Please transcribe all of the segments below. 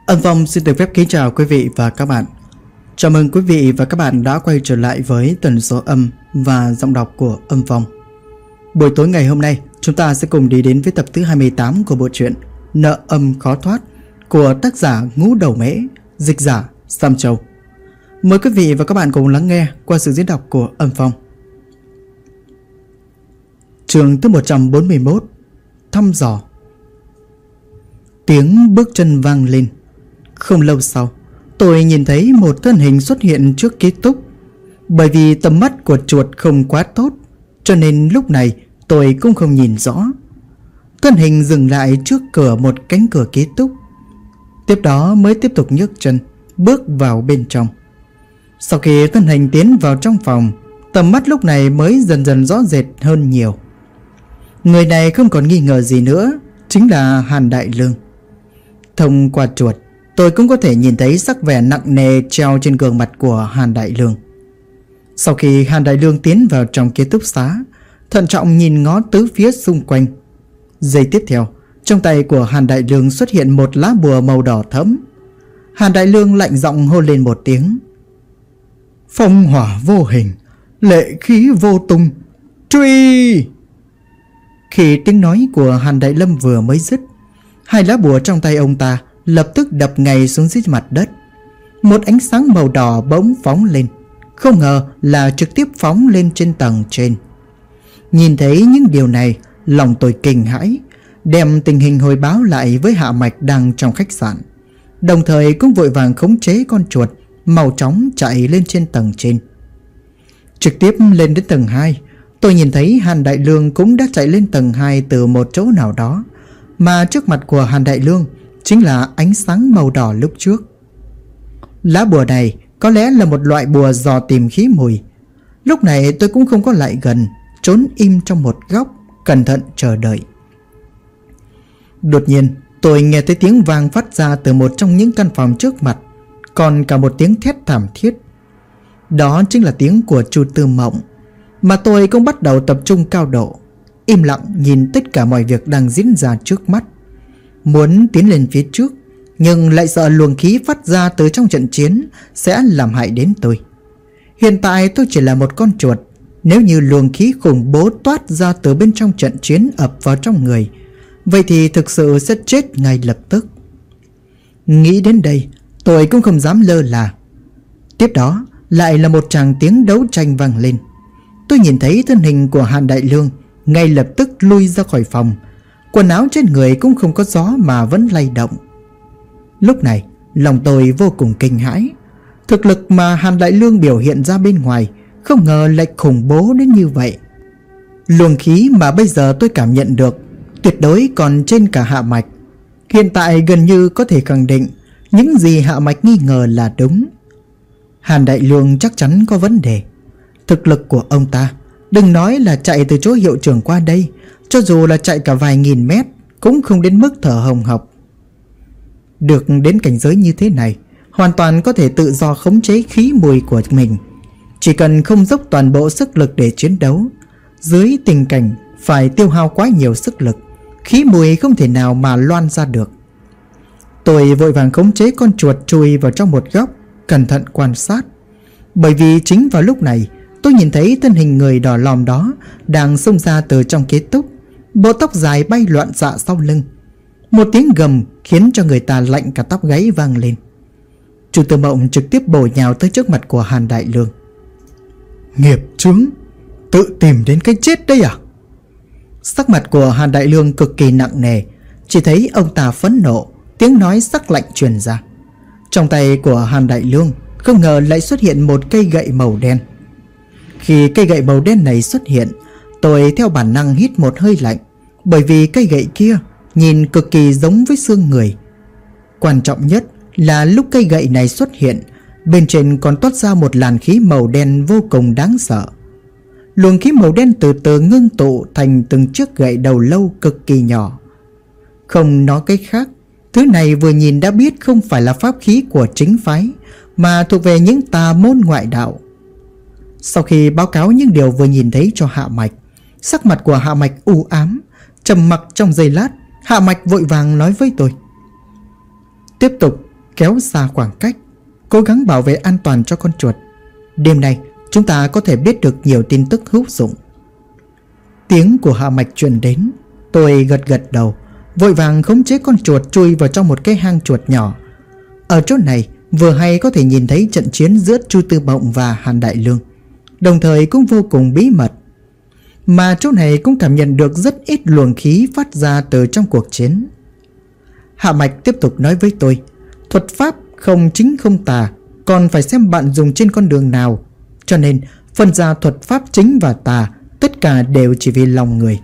Âm Phong xin được phép kính chào quý vị và các bạn. Chào mừng quý vị và các bạn đã quay trở lại với tần số âm và giọng đọc của Âm Phong. Buổi tối ngày hôm nay, chúng ta sẽ cùng đi đến với tập thứ 28 của bộ truyện Nợ Âm Khó Thoát của tác giả Ngũ Đầu Mễ, dịch giả Sam Châu. Mời quý vị và các bạn cùng lắng nghe qua sự diễn đọc của Âm Phong. Chương thứ 141, thăm dò. Tiếng bước chân vang lên. Không lâu sau, tôi nhìn thấy một thân hình xuất hiện trước ký túc. Bởi vì tầm mắt của chuột không quá tốt, cho nên lúc này tôi cũng không nhìn rõ. Thân hình dừng lại trước cửa một cánh cửa ký túc. Tiếp đó mới tiếp tục nhấc chân bước vào bên trong. Sau khi thân hình tiến vào trong phòng, tầm mắt lúc này mới dần dần rõ rệt hơn nhiều. Người này không còn nghi ngờ gì nữa, chính là Hàn Đại Lương. Thông qua chuột, tôi cũng có thể nhìn thấy sắc vẻ nặng nề treo trên gương mặt của Hàn Đại Lương. Sau khi Hàn Đại Lương tiến vào trong ký túc xá, thận trọng nhìn ngó tứ phía xung quanh. Giây tiếp theo, trong tay của Hàn Đại Lương xuất hiện một lá bùa màu đỏ thẫm. Hàn Đại Lương lạnh giọng hô lên một tiếng: "Phong hỏa vô hình, lệ khí vô tung, truy!" Khi tiếng nói của Hàn Đại Lâm vừa mới dứt, hai lá bùa trong tay ông ta lập tức đập ngay xuống dưới mặt đất. Một ánh sáng màu đỏ bỗng phóng lên, không ngờ là trực tiếp phóng lên trên tầng trên. Nhìn thấy những điều này, lòng tôi kinh hãi, đem tình hình hồi báo lại với Hạ Mạch đang trong khách sạn, đồng thời cũng vội vàng khống chế con chuột mau chóng chạy lên trên tầng trên. Trực tiếp lên đến tầng 2, tôi nhìn thấy Hàn Đại Lương cũng đã chạy lên tầng 2 từ một chỗ nào đó, mà trước mặt của Hàn Đại Lương chính là ánh sáng màu đỏ lúc trước. Lá bùa này có lẽ là một loại bùa dò tìm khí mùi. Lúc này tôi cũng không có lại gần, trốn im trong một góc, cẩn thận chờ đợi. Đột nhiên tôi nghe thấy tiếng vang phát ra từ một trong những căn phòng trước mặt, còn cả một tiếng thét thảm thiết. Đó chính là tiếng của Chu Tư Mộng, mà tôi cũng bắt đầu tập trung cao độ, im lặng nhìn tất cả mọi việc đang diễn ra trước mắt. Muốn tiến lên phía trước, nhưng lại sợ luồng khí phát ra từ trong trận chiến sẽ làm hại đến tôi. Hiện tại tôi chỉ là một con chuột, nếu như luồng khí khủng bố toát ra từ bên trong trận chiến ập vào trong người, vậy thì thực sự sẽ chết ngay lập tức. Nghĩ đến đây, tôi cũng không dám lơ là. Tiếp đó lại là một tràng tiếng đấu tranh vang lên. Tôi nhìn thấy thân hình của Hàn Đại Lương ngay lập tức lui ra khỏi phòng. Quần áo trên người cũng không có gió mà vẫn lay động. Lúc này lòng tôi vô cùng kinh hãi. Thực lực mà Hàn Đại Lương biểu hiện ra bên ngoài không ngờ lại khủng bố đến như vậy. Luồng khí mà bây giờ tôi cảm nhận được tuyệt đối còn trên cả Hạ Mạch. Hiện tại gần như có thể khẳng định những gì Hạ Mạch nghi ngờ là đúng. Hàn Đại Lương chắc chắn có vấn đề. Thực lực của ông ta, đừng nói là chạy từ chỗ hiệu trưởng qua đây, cho dù là chạy cả vài nghìn mét cũng không đến mức thở hồng hộc. Được đến cảnh giới như thế này, hoàn toàn có thể tự do khống chế khí mùi của mình. Chỉ cần không dốc toàn bộ sức lực để chiến đấu, dưới tình cảnh phải tiêu hao quá nhiều sức lực, khí mùi không thể nào mà loan ra được. Tôi vội vàng khống chế con chuột chui vào trong một góc, cẩn thận quan sát. Bởi vì chính vào lúc này, tôi nhìn thấy thân hình người đỏ lòm đó đang xông ra từ trong ký túc, bộ tóc dài bay loạn xạ sau lưng. Một tiếng gầm khiến cho người ta lạnh cả tóc gáy vang lên. Chu Tư Mộng trực tiếp bổ nhào tới trước mặt của Hàn Đại Lương. "Nghiệp chướng, tự tìm đến cái chết đấy à?" Sắc mặt của Hàn Đại Lương cực kỳ nặng nề, chỉ thấy ông ta phẫn nộ, tiếng nói sắc lạnh truyền ra. Trong tay của Hàn Đại Lương không ngờ lại xuất hiện một cây gậy màu đen. Khi cây gậy màu đen này xuất hiện, tôi theo bản năng hít một hơi lạnh, bởi vì cây gậy kia nhìn cực kỳ giống với xương người. Quan trọng nhất là lúc cây gậy này xuất hiện, bên trên còn toát ra một làn khí màu đen vô cùng đáng sợ. Luồng khí màu đen từ từ ngưng tụ thành từng chiếc gậy đầu lâu cực kỳ nhỏ. Không nói cách khác, thứ này vừa nhìn đã biết không phải là pháp khí của chính phái, mà thuộc về những tà môn ngoại đạo. Sau khi báo cáo những điều vừa nhìn thấy cho Hạ Mạch, sắc mặt của Hạ Mạch u ám, trầm mặc trong giây lát. Hạ Mạch vội vàng nói với tôi: "Tiếp tục kéo xa khoảng cách, cố gắng bảo vệ an toàn cho con chuột. Đêm nay chúng ta có thể biết được nhiều tin tức hữu dụng. Tiếng của Hạ Mạch truyền đến. Tôi gật gật đầu, vội vàng khống chế con chuột chui vào trong một cái hang chuột nhỏ. Ở chỗ này vừa hay có thể nhìn thấy trận chiến giữa Chu Tư Mộng và Hàn Đại Lương, đồng thời cũng vô cùng bí mật. Mà chỗ này cũng cảm nhận được rất ít luồng khí phát ra từ trong cuộc chiến. Hạ Mạch tiếp tục nói với tôi, thuật pháp không chính không tà, còn phải xem bạn dùng trên con đường nào. Cho nên phân ra thuật pháp chính và tà, tất cả đều chỉ vì lòng người.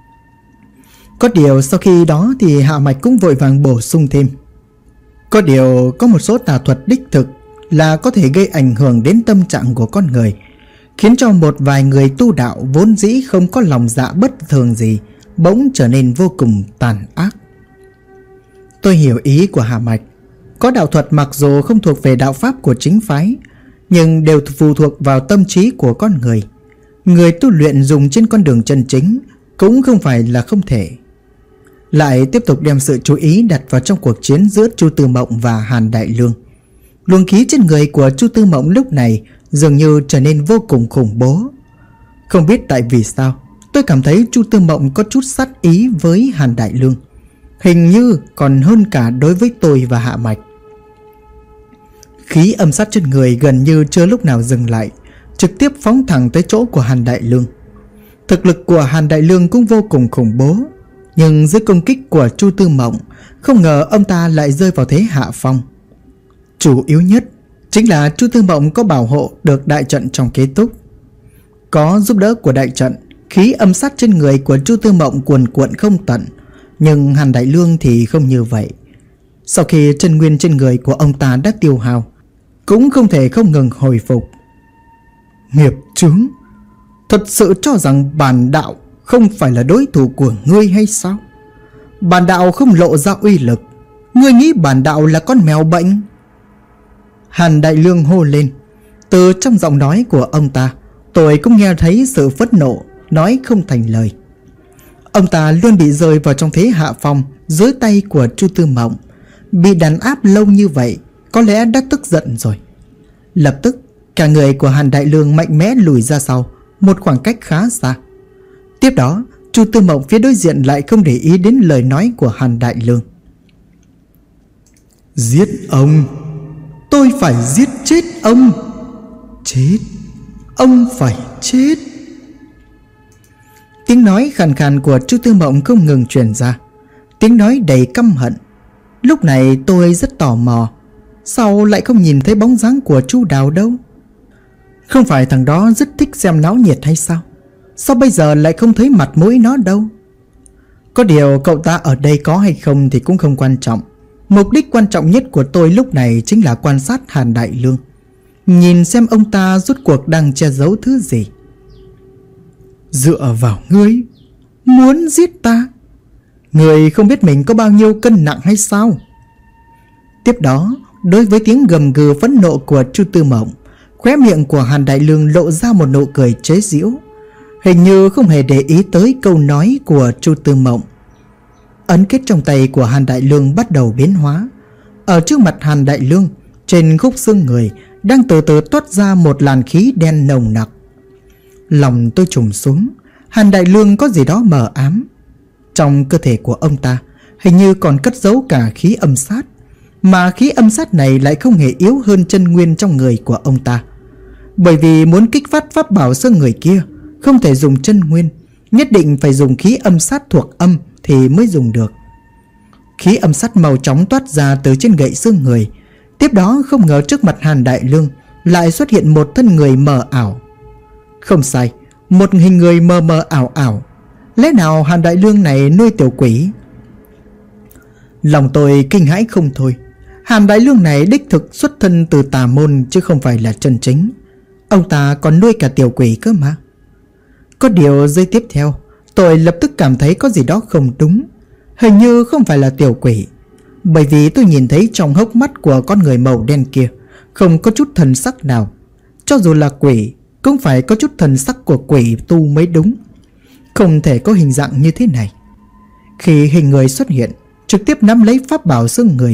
Có điều sau khi đó thì Hạ Mạch cũng vội vàng bổ sung thêm, có điều có một số tà thuật đích thực là có thể gây ảnh hưởng đến tâm trạng của con người, khiến cho một vài người tu đạo vốn dĩ không có lòng dạ bất thường gì bỗng trở nên vô cùng tàn ác. Tôi hiểu ý của Hạ Mạch. Có đạo thuật mặc dù không thuộc về đạo pháp của chính phái, nhưng đều phụ thuộc vào tâm trí của con người. Người tu luyện dùng trên con đường chân chính cũng không phải là không thể. Lại tiếp tục đem sự chú ý đặt vào trong cuộc chiến giữa Chu Tư Mộng và Hàn Đại Lương. Luồng khí trên người của Chu Tư Mộng lúc này dường như trở nên vô cùng khủng bố. Không biết tại vì sao, tôi cảm thấy Chu Tư Mộng có chút sát ý với Hàn Đại Lương, hình như còn hơn cả đối với tôi và Hạ Mạch. Khí âm sát trên người gần như chưa lúc nào dừng lại, trực tiếp phóng thẳng tới chỗ của Hàn Đại Lương. Thực lực của Hàn Đại Lương cũng vô cùng khủng bố, nhưng dưới công kích của Chu Tư Mộng, không ngờ ông ta lại rơi vào thế hạ phong. Chủ yếu nhất chính là Chu Tư Mộng có bảo hộ được đại trận trong kế túc. Có giúp đỡ của đại trận, khí âm sát trên người của Chu Tư Mộng cuồn cuộn không tận. Nhưng Hàn Đại Lương thì không như vậy. Sau khi chân nguyên trên người của ông ta đã tiêu hao, cũng không thể không ngừng hồi phục. Nghiệp chướng, thật sự cho rằng bản đạo không phải là đối thủ của ngươi hay sao? Bản đạo không lộ ra uy lực, ngươi nghĩ bản đạo là con mèo bệnh? Hàn Đại Lương hô lên. Từ trong giọng nói của ông ta, tôi cũng nghe thấy sự phẫn nộ, nói không thành lời. Ông ta luôn bị rơi vào trong thế hạ phong dưới tay của Chu Tư Mộng. Bị đàn áp lâu như vậy, có lẽ đã tức giận rồi. Lập tức, cả người của Hàn Đại Lương mạnh mẽ lùi ra sau một khoảng cách khá xa. Tiếp đó, Chu Tư Mộng phía đối diện lại không để ý đến lời nói của Hàn Đại Lương. Giết ông! Tôi phải giết chết ông! Chết! Ông phải chết! Tiếng nói khàn khàn của Chu Tư Mộng không ngừng truyền ra, tiếng nói đầy căm hận. Lúc này tôi rất tò mò, sao lại không nhìn thấy bóng dáng của Chu Đào đâu? Không phải thằng đó rất thích xem náo nhiệt hay sao? Sao bây giờ lại không thấy mặt mũi nó đâu? Có điều cậu ta ở đây có hay không thì cũng không quan trọng. Mục đích quan trọng nhất của tôi lúc này chính là quan sát Hàn Đại Lương, nhìn xem ông ta rốt cuộc đang che giấu thứ gì. Dựa vào ngươi, muốn giết ta? Ngươi không biết mình có bao nhiêu cân nặng hay sao? Tiếp đó, đối với tiếng gầm gừ phẫn nộ của Chu Tư Mộng, khóe miệng của Hàn Đại Lương lộ ra một nụ cười chế giễu, hình như không hề để ý tới câu nói của Chu Tư Mộng. Ấn kết trong tay của Hàn Đại Lương bắt đầu biến hóa. Ở trước mặt Hàn Đại Lương, trên khúc xương người đang từ từ toát ra một làn khí đen nồng nặc. Lòng tôi trùng xuống. Hàn Đại Lương có gì đó mờ ám. Trong cơ thể của ông ta hình như còn cất giấu cả khí âm sát, mà khí âm sát này lại không hề yếu hơn chân nguyên trong người của ông ta. Bởi vì muốn kích phát pháp bảo xương người kia, không thể dùng chân nguyên, nhất định phải dùng khí âm sát thuộc âm thì mới dùng được. Khí âm sát màu chóng toát ra từ trên gậy xương người. Tiếp đó không ngờ trước mặt Hàn Đại Lương lại xuất hiện một thân người mờ ảo. Không sai, một hình người mờ mờ ảo ảo. Lẽ nào Hàn Đại Lương này nuôi tiểu quỷ? Lòng tôi kinh hãi không thôi. Hàn Đại Lương này đích thực xuất thân từ tà môn chứ không phải là chân chính. Ông ta còn nuôi cả tiểu quỷ cơ mà. Có điều giây tiếp theo, tôi lập tức cảm thấy có gì đó không đúng. Hình như không phải là tiểu quỷ, bởi vì tôi nhìn thấy trong hốc mắt của con người màu đen kia không có chút thần sắc nào. Cho dù là quỷ cũng phải có chút thần sắc của quỷ tu mới đúng. Không thể có hình dạng như thế này. Khi hình người xuất hiện, trực tiếp nắm lấy pháp bảo xương người,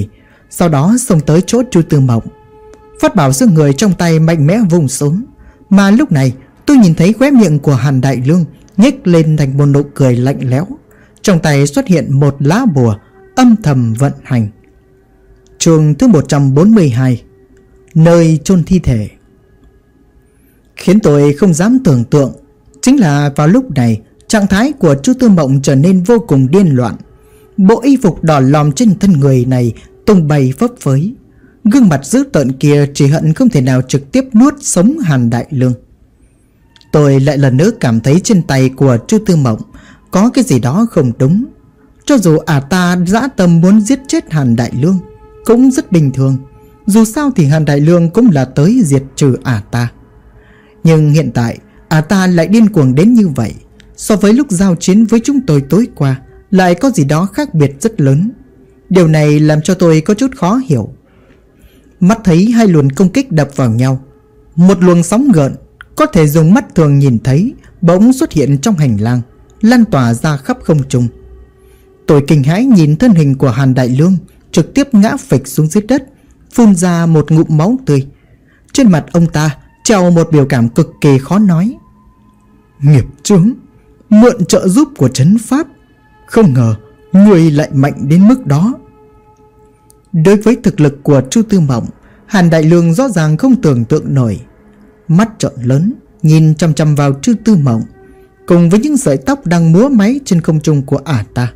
sau đó xông tới chỗ Chu Tư Mộng. Pháp bảo xương người trong tay mạnh mẽ vùng xuống. Mà lúc này tôi nhìn thấy khóe miệng của Hàn Đại Lương nhếch lên thành một nụ cười lạnh lẽo. Trong tay xuất hiện một lá bùa âm thầm vận hành. Chương thứ 142, nơi chôn thi thể. Khiến tôi không dám tưởng tượng chính là vào lúc này trạng thái của Chu Tư Mộng trở nên vô cùng điên loạn. Bộ y phục đỏ lòm trên thân người này tung bay phấp phới. Gương mặt dữ tợn kia chỉ hận không thể nào trực tiếp nuốt sống Hàn Đại Lương. Tôi lại lần nữa cảm thấy trên tay của Chu Tư Mộng có cái gì đó không đúng. Cho dù ta dã tâm muốn giết chết Hàn Đại Lương cũng rất bình thường. Dù sao thì Hàn Đại Lương cũng là tới diệt trừ ta. Nhưng hiện tại ta lại điên cuồng đến như vậy. So với lúc giao chiến với chúng tôi tối qua lại có gì đó khác biệt rất lớn. Điều này làm cho tôi có chút khó hiểu. Mắt thấy hai luồng công kích đập vào nhau. Một luồng sóng gợn có thể dùng mắt thường nhìn thấy bỗng xuất hiện trong hành lang, lan tỏa ra khắp không trung. Tôi kinh hãi nhìn thân hình của Hàn Đại Lương trực tiếp ngã phịch xuống dưới đất, phun ra một ngụm máu tươi. Trên mặt ông ta treo một biểu cảm cực kỳ khó nói. Nghiệp chướng, mượn trợ giúp của trấn pháp, không ngờ người lại mạnh đến mức đó. Đối với thực lực của Chu Tư Mộng, Hàn Đại Lương rõ ràng không tưởng tượng nổi. Mắt trợn lớn nhìn chăm chăm vào Chu Tư Mộng, cùng với những sợi tóc đang múa máy trên không trung của ta.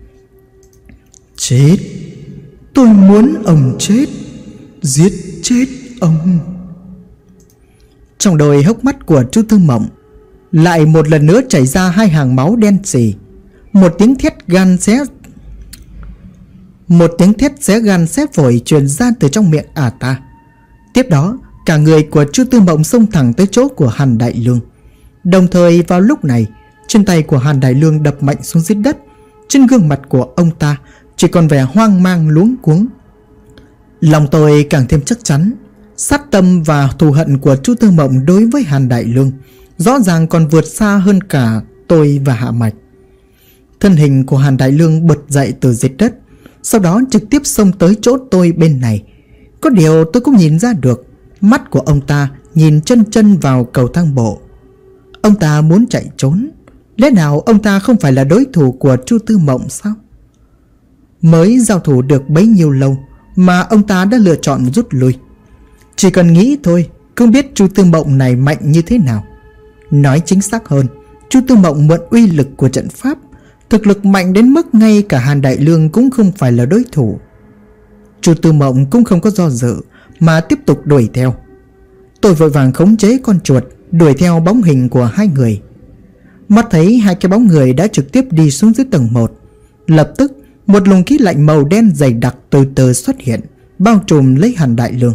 Chết, tôi muốn ông chết, giết chết ông. Trong đôi hốc mắt của Chu Tư Mộng lại một lần nữa chảy ra hai hàng máu đen sì. Một tiếng thét xé gan xé phổi truyền ra từ trong miệng ta. Tiếp đó cả người của Chu Tư Mộng xông thẳng tới chỗ của Hàn Đại Lương. Đồng thời vào lúc này, chân tay của Hàn Đại Lương đập mạnh xuống dưới đất. Trên gương mặt của ông ta chỉ còn vẻ hoang mang luống cuống. Lòng tôi càng thêm chắc chắn, sát tâm và thù hận của Chu Tư Mộng đối với Hàn Đại Lương rõ ràng còn vượt xa hơn cả tôi và Hạ Mạch. Thân hình của Hàn Đại Lương bật dậy từ dưới đất, sau đó trực tiếp xông tới chỗ tôi bên này. Có điều tôi cũng nhìn ra được, mắt của ông ta nhìn chân vào cầu thang bộ. Ông ta muốn chạy trốn. Lẽ nào ông ta không phải là đối thủ của Chu Tư Mộng sao? Mới giao thủ được bấy nhiêu lâu mà ông ta đã lựa chọn rút lui. Chỉ cần nghĩ thôi cũng biết Chu Tư Mộng này mạnh như thế nào. Nói chính xác hơn, Chu Tư Mộng mượn uy lực của trận pháp, thực lực mạnh đến mức ngay cả Hàn Đại Lương cũng không phải là đối thủ. Chu Tư Mộng cũng không có do dự mà tiếp tục đuổi theo. Tôi vội vàng khống chế con chuột đuổi theo bóng hình của hai người. Mắt thấy hai cái bóng người đã trực tiếp đi xuống dưới tầng 1. Lập tức một luồng khí lạnh màu đen dày đặc từ từ xuất hiện, bao trùm lấy Hàn Đại Lương.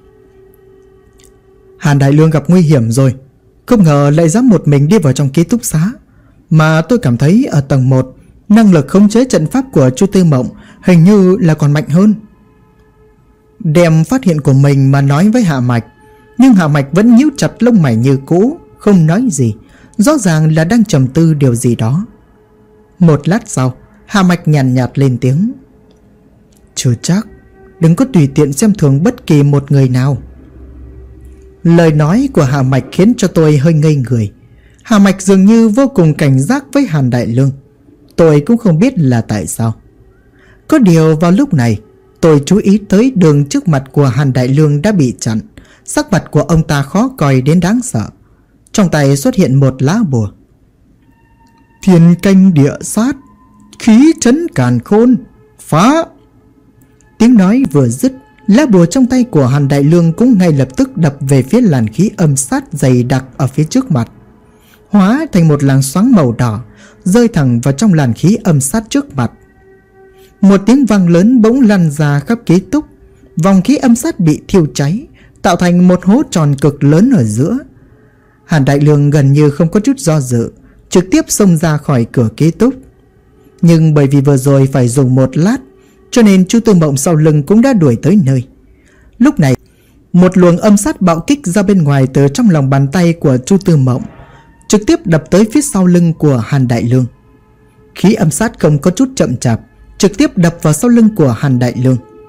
Hàn Đại Lương gặp nguy hiểm rồi. Không ngờ lại dám một mình đi vào trong ký túc xá. Mà tôi cảm thấy ở tầng 1 năng lực khống chế trận pháp của Chu Tư Mộng hình như là còn mạnh hơn. Đem phát hiện của mình mà nói với Hạ Mạch, nhưng Hạ Mạch vẫn nhíu chặt lông mày như cũ, không nói gì, rõ ràng là đang trầm tư điều gì đó. Một lát sau, Hạ Mạch nhàn nhạt lên tiếng. Chưa chắc, đừng có tùy tiện xem thường bất kỳ một người nào. Lời nói của Hạ Mạch khiến cho tôi hơi ngây người. Hạ Mạch dường như vô cùng cảnh giác với Hàn Đại Lương. Tôi cũng không biết là tại sao. Có điều vào lúc này, tôi chú ý tới đường trước mặt của Hàn Đại Lương đã bị chặn. Sắc mặt của ông ta khó coi đến đáng sợ. Trong tay xuất hiện một lá bùa. Thiên canh địa sát, khí trấn càn khôn, phá. Tiếng nói vừa dứt, lá bùa trong tay của Hàn Đại Lương cũng ngay lập tức đập về phía làn khí âm sát dày đặc ở phía trước mặt, hóa thành một làn xoáng màu đỏ, rơi thẳng vào trong làn khí âm sát trước mặt. Một tiếng vang lớn bỗng lan ra khắp ký túc. Vòng khí âm sát bị thiêu cháy, tạo thành một hố tròn cực lớn ở giữa. Hàn Đại Lương gần như không có chút do dự, trực tiếp xông ra khỏi cửa ký túc. Nhưng bởi vì vừa rồi phải dùng một lát, cho nên Chu Tư Mộng sau lưng cũng đã đuổi tới nơi. Lúc này, một luồng âm sát bạo kích ra bên ngoài từ trong lòng bàn tay của Chu Tư Mộng, trực tiếp đập tới phía sau lưng của Hàn Đại Lương. Khí âm sát không có chút chậm chạp, trực tiếp đập vào sau lưng của Hàn Đại Lương.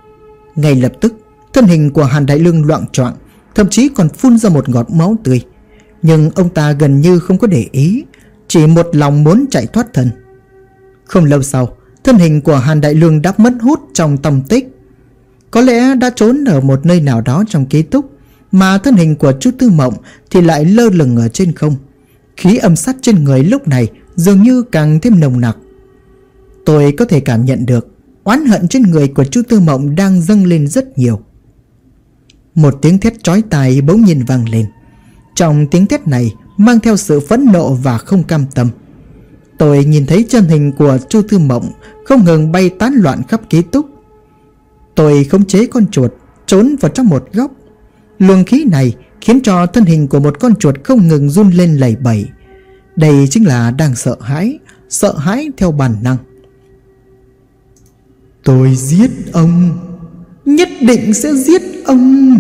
Ngay lập tức, thân hình của Hàn Đại Lương loạng choạng, thậm chí còn phun ra một ngọt máu tươi. Nhưng ông ta gần như không có để ý, chỉ một lòng muốn chạy thoát thân. Không lâu sau, thân hình của Hàn Đại Lương đã mất hút trong tâm tích. Có lẽ đã trốn ở một nơi nào đó trong ký túc, mà thân hình của Chu Tư Mộng thì lại lơ lửng ở trên không. Khí âm sát trên người lúc này dường như càng thêm nồng nặc. Tôi có thể cảm nhận được oán hận trên người của Chu Tư Mộng đang dâng lên rất nhiều. Một tiếng thét chói tai bỗng nhiên vang lên. Trong tiếng thét này mang theo sự phẫn nộ và không cam tâm. Tôi nhìn thấy chân hình của Chu Tư Mộng không ngừng bay tán loạn khắp ký túc. Tôi khống chế con chuột trốn vào trong một góc. Luồng khí này khiến cho thân hình của một con chuột không ngừng run lên lẩy bẩy. Đây chính là đang sợ hãi theo bản năng. Tôi giết ông, nhất định sẽ giết ông.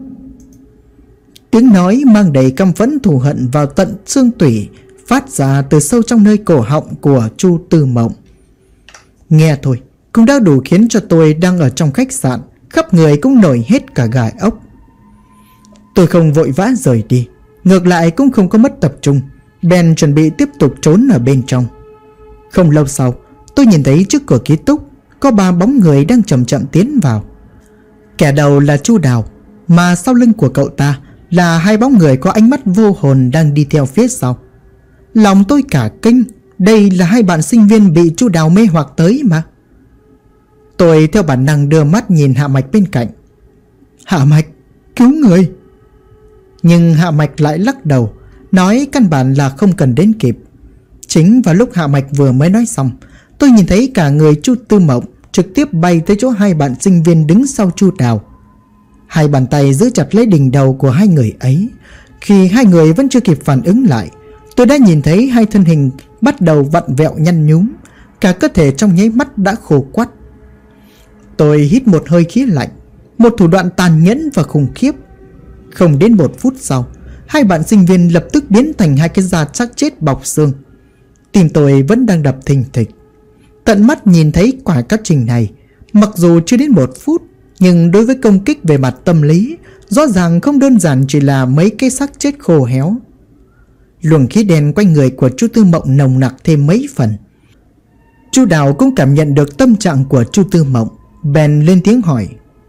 Tiếng nói mang đầy căm phẫn thù hận vào tận xương tủy phát ra từ sâu trong nơi cổ họng của Chu Tư Mộng. Nghe thôi cũng đã đủ khiến cho tôi đang ở trong khách sạn, khắp người cũng nổi hết cả gai ốc. Tôi không vội vã rời đi, ngược lại cũng không có mất tập trung, bèn chuẩn bị tiếp tục trốn ở bên trong. Không lâu sau, tôi nhìn thấy trước cửa ký túc có 3 bóng người đang chậm chậm tiến vào. Kẻ đầu là Chu Đào, mà sau lưng của cậu ta là 2 bóng người có ánh mắt vô hồn đang đi theo phía sau. Lòng tôi cả kinh, đây là 2 bạn sinh viên bị Chu Đào mê hoặc tới mà. Tôi theo bản năng đưa mắt nhìn Hạ Mạch bên cạnh. Hạ Mạch, cứu người. Nhưng Hạ Mạch lại lắc đầu, nói căn bản là không cần đến kịp. Chính vào lúc Hạ Mạch vừa mới nói xong, tôi nhìn thấy cả người Chu Tư Mộng trực tiếp bay tới chỗ 2 bạn sinh viên đứng sau Chu Đào. 2 bàn tay giữ chặt lấy đỉnh đầu của 2 người ấy. Khi 2 người vẫn chưa kịp phản ứng lại, tôi đã nhìn thấy 2 thân hình bắt đầu vặn vẹo nhăn nhúm, cả cơ thể trong nháy mắt đã khô quắt. Tôi hít một hơi khí lạnh, một thủ đoạn tàn nhẫn và khủng khiếp. Không đến 1 phút sau, 2 bạn sinh viên lập tức biến thành 2 cái da xác chết bọc xương. Tim tôi vẫn đang đập thình thịch. Tận mắt nhìn thấy quả quá trình này, mặc dù chưa đến 1 phút, nhưng đối với công kích về mặt tâm lý, rõ ràng không đơn giản chỉ là mấy cái xác chết khô héo. Luồng khí đen quanh người của Chu Tư Mộng nồng nặc thêm mấy phần. Chu Đào cũng cảm nhận được tâm trạng của Chu Tư Mộng, bèn lên tiếng hỏi.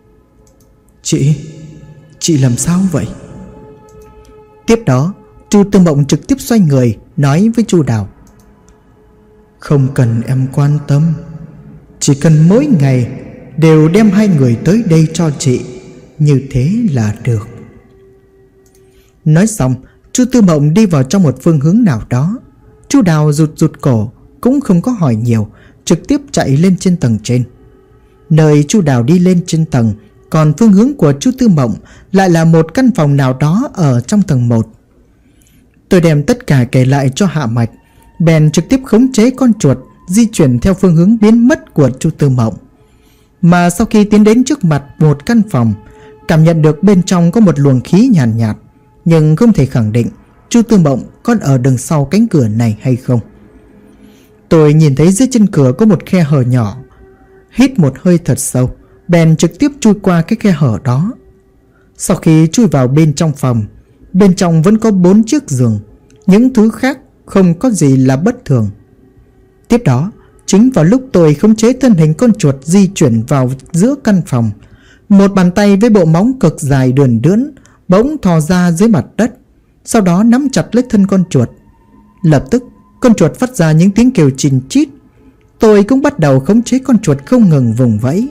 Chị làm sao vậy? Tiếp đó, Chu Tư Mộng trực tiếp xoay người nói với Chu Đào. Không cần em quan tâm, chỉ cần mỗi ngày đều đem 2 người tới đây cho chị, như thế là được. Nói xong, Chu Tư Mộng đi vào trong một phương hướng nào đó. Chu Đào rụt cổ, cũng không có hỏi nhiều, trực tiếp chạy lên trên tầng trên. Nơi Chu Đào đi lên trên tầng, còn phương hướng của Chu Tư Mộng lại là một căn phòng nào đó ở trong tầng 1. Tôi đem tất cả kể lại cho Hạ Mạch, bèn trực tiếp khống chế con chuột di chuyển theo phương hướng biến mất của Chu Tư Mộng. Mà sau khi tiến đến trước mặt một căn phòng, cảm nhận được bên trong có một luồng khí nhàn nhạt, nhưng không thể khẳng định Chu Tư Mộng có ở đằng sau cánh cửa này hay không. Tôi nhìn thấy dưới chân cửa có một khe hở nhỏ, hít một hơi thật sâu, bèn trực tiếp chui qua cái khe hở đó. Sau khi chui vào bên trong phòng, bên trong vẫn có 4 chiếc giường, những thứ khác không có gì là bất thường. Tiếp đó, chính vào lúc tôi khống chế thân hình con chuột di chuyển vào giữa căn phòng, một bàn tay với bộ móng cực dài đườn đưỡn bỗng thò ra dưới mặt đất, sau đó nắm chặt lấy thân con chuột. Lập tức, con chuột phát ra những tiếng kêu chìn chít. Tôi cũng bắt đầu khống chế con chuột không ngừng vùng vẫy.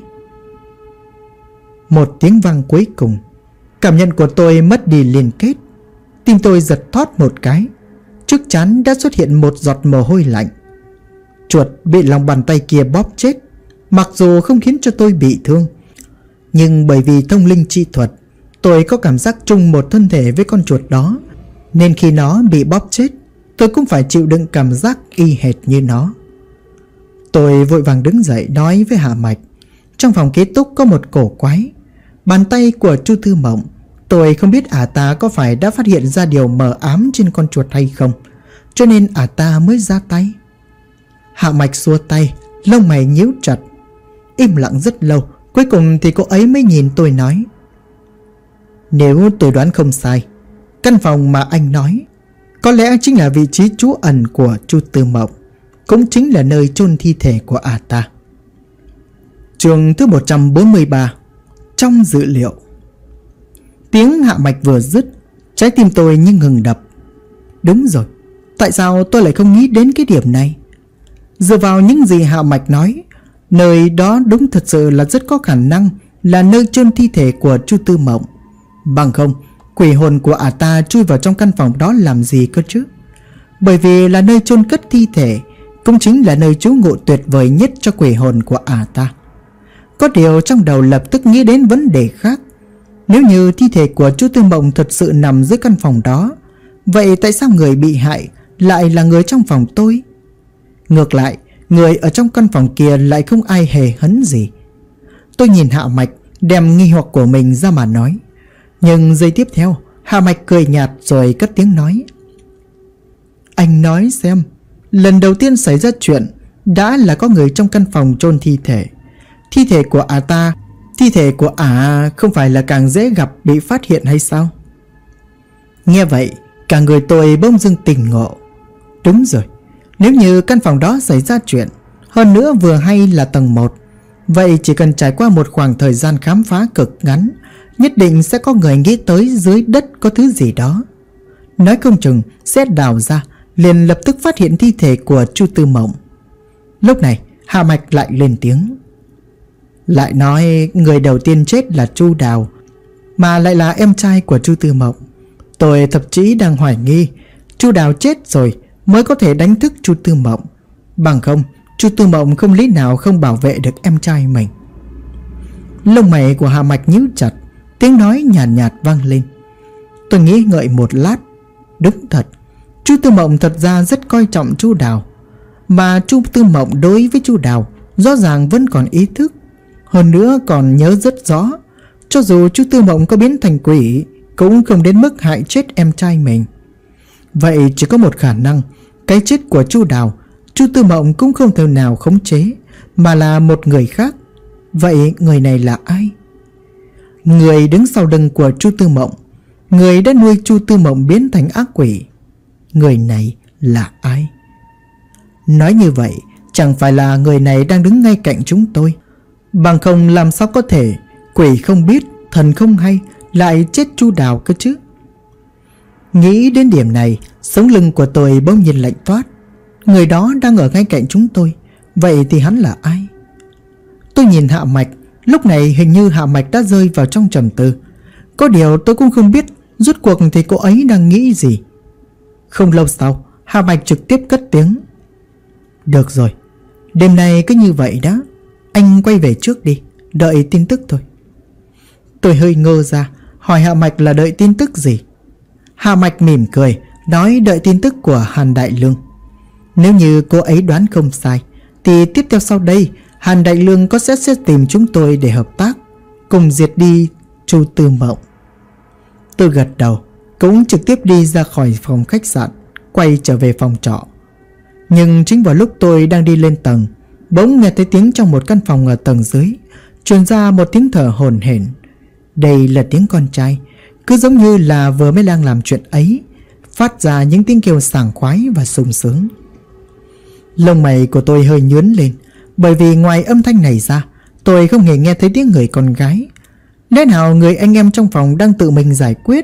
Một tiếng vang cuối cùng, cảm nhận của tôi mất đi liên kết. Tim tôi giật thót một cái, trước trán đã xuất hiện một giọt mồ hôi lạnh. Chuột bị lòng bàn tay kia bóp chết, mặc dù không khiến cho tôi bị thương, nhưng bởi vì thông linh chi thuật, tôi có cảm giác chung một thân thể với con chuột đó, nên khi nó bị bóp chết, tôi cũng phải chịu đựng cảm giác y hệt như nó. Tôi vội vàng đứng dậy nói với Hạ Mạch. Trong phòng ký túc có một cổ quái, bàn tay của Chu Tư Mộng. Tôi không biết ả ta có phải đã phát hiện ra điều mờ ám trên con chuột hay không, cho nên ả ta mới ra tay. Hạ Mạch xua tay, lông mày nhíu chặt. Im lặng rất lâu, Cuối cùng thì cô ấy mới nhìn tôi nói: "Nếu tôi đoán không sai, căn phòng mà anh nói có lẽ chính là vị trí trú ẩn của Chu Tư Mộng, cũng chính là nơi chôn thi thể của ả ta." Chương thứ 143: Trong dự liệu. Tiếng Hạ Mạch vừa dứt, trái tim tôi như ngừng đập. Đúng rồi, tại sao tôi lại không nghĩ đến cái điểm này? Dựa vào những gì Hạ Mạch nói, nơi đó đúng thật sự là rất có khả năng là nơi chôn thi thể của Chu Tư Mộng. Bằng không, quỷ hồn của ả ta chui vào trong căn phòng đó làm gì cơ chứ? Bởi vì là nơi chôn cất thi thể, cũng chính là nơi trú ngụ tuyệt vời nhất cho quỷ hồn của ả ta. Có điều trong đầu lập tức nghĩ đến vấn đề khác. Nếu như thi thể của Chu Tư Mộng thật sự nằm dưới căn phòng đó, vậy tại sao người bị hại lại là người trong phòng tôi? Ngược lại, người ở trong căn phòng kia lại không ai hề hấn gì. Tôi nhìn Hạ Mạch đem nghi hoặc của mình ra mà nói. Nhưng giây tiếp theo, Hạ Mạch cười nhạt rồi cất tiếng nói: "Anh nói xem, lần đầu tiên xảy ra chuyện đã là có người trong căn phòng chôn thi thể. Thi thể của ả không phải là càng dễ gặp bị phát hiện hay sao?" Nghe vậy, cả người tôi bỗng dưng tỉnh ngộ. Đúng rồi, nếu như căn phòng đó xảy ra chuyện, hơn nữa vừa hay là tầng 1, vậy chỉ cần trải qua một khoảng thời gian khám phá cực ngắn, nhất định sẽ có người nghĩ tới dưới đất có thứ gì đó. Nói không chừng sẽ đào ra, liền lập tức phát hiện thi thể của Chu Tư Mộng. Lúc này Hạ Mạch lại lên tiếng, lại nói người đầu tiên chết là Chu Đào, mà lại là em trai của Chu Tư Mộng. Tôi thậm chí đang hoài nghi Chu Đào chết rồi mới có thể đánh thức Chu Tư Mộng. Bằng không, Chu Tư Mộng không lý nào không bảo vệ được em trai mình. Lông mày của Hạ Mạch nhíu chặt, tiếng nói nhàn nhạt vang lên. Tôi nghĩ ngợi một lát. Đúng thật, Chu Tư Mộng thật ra rất coi trọng Chu Đào, mà Chu Tư Mộng đối với Chu Đào rõ ràng vẫn còn ý thức, hơn nữa còn nhớ rất rõ. Cho dù Chu Tư Mộng có biến thành quỷ, cũng không đến mức hại chết em trai mình. Vậy chỉ có một khả năng, cái chết của Chu Đào, Chu Tư Mộng cũng không thể nào khống chế, mà là một người khác. Vậy người này là ai? Người đứng sau lưng của Chu Tư Mộng, người đã nuôi Chu Tư Mộng biến thành ác quỷ. Người này là ai? Nói như vậy, chẳng phải là người này đang đứng ngay cạnh chúng tôi? Bằng không làm sao có thể quỷ không biết, thần không hay lại chết Chu Đào cơ chứ? Nghĩ đến điểm này, sống lưng của tôi bỗng nhiên lạnh toát. Người đó đang ở ngay cạnh chúng tôi, vậy thì hắn là ai? Tôi nhìn Hạ Mạch. Lúc này hình như Hạ Mạch đã rơi vào trong trầm tư. Có điều tôi cũng không biết rốt cuộc thì cô ấy đang nghĩ gì. Không lâu sau, Hạ Mạch trực tiếp cất tiếng: "Được rồi, đêm nay cứ như vậy đó. Anh quay về trước đi, đợi tin tức thôi." Tôi hơi ngơ ra, hỏi Hạ Mạch là đợi tin tức gì. Hạ Mạch mỉm cười, nói đợi tin tức của Hàn Đại Lương. Nếu như cô ấy đoán không sai, thì tiếp theo sau đây Hàn Đại Lương có sẽ tìm chúng tôi để hợp tác, cùng diệt đi Chu Tư Mộng. Tôi gật đầu, cũng trực tiếp đi ra khỏi phòng khách sạn, quay trở về phòng trọ. Nhưng chính vào lúc tôi đang đi lên tầng, bỗng nghe thấy tiếng trong một căn phòng ở tầng dưới truyền ra một tiếng thở hổn hển. Đây là tiếng con trai, cứ giống như là vừa mới đang làm chuyện ấy, phát ra những tiếng kêu sảng khoái và sung sướng. Lông mày của tôi hơi nhướng lên, bởi vì ngoài âm thanh này ra, tôi không hề nghe thấy tiếng người con gái. Lẽ nào người anh em trong phòng đang tự mình giải quyết?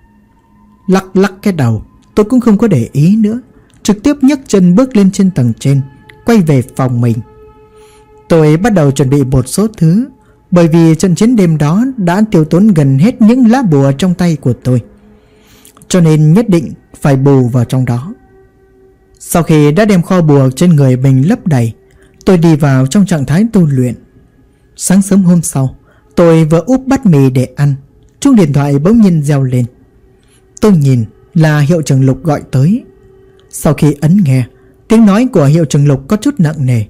Lắc lắc cái đầu, tôi cũng không có để ý nữa, trực tiếp nhấc chân bước lên trên tầng trên, quay về phòng mình. Tôi bắt đầu chuẩn bị một số thứ, bởi vì trận chiến đêm đó đã tiêu tốn gần hết những lá bùa trong tay của tôi, cho nên nhất định phải bù vào trong đó. Sau khi đã đem kho bùa trên người mình lấp đầy, tôi đi vào trong trạng thái tu luyện. Sáng sớm hôm sau, tôi vừa úp bát mì để ăn, chuông điện thoại bỗng nhiên reo lên. Tôi nhìn là hiệu trưởng Lục gọi tới. Sau khi ấn nghe, tiếng nói của hiệu trưởng Lục có chút nặng nề.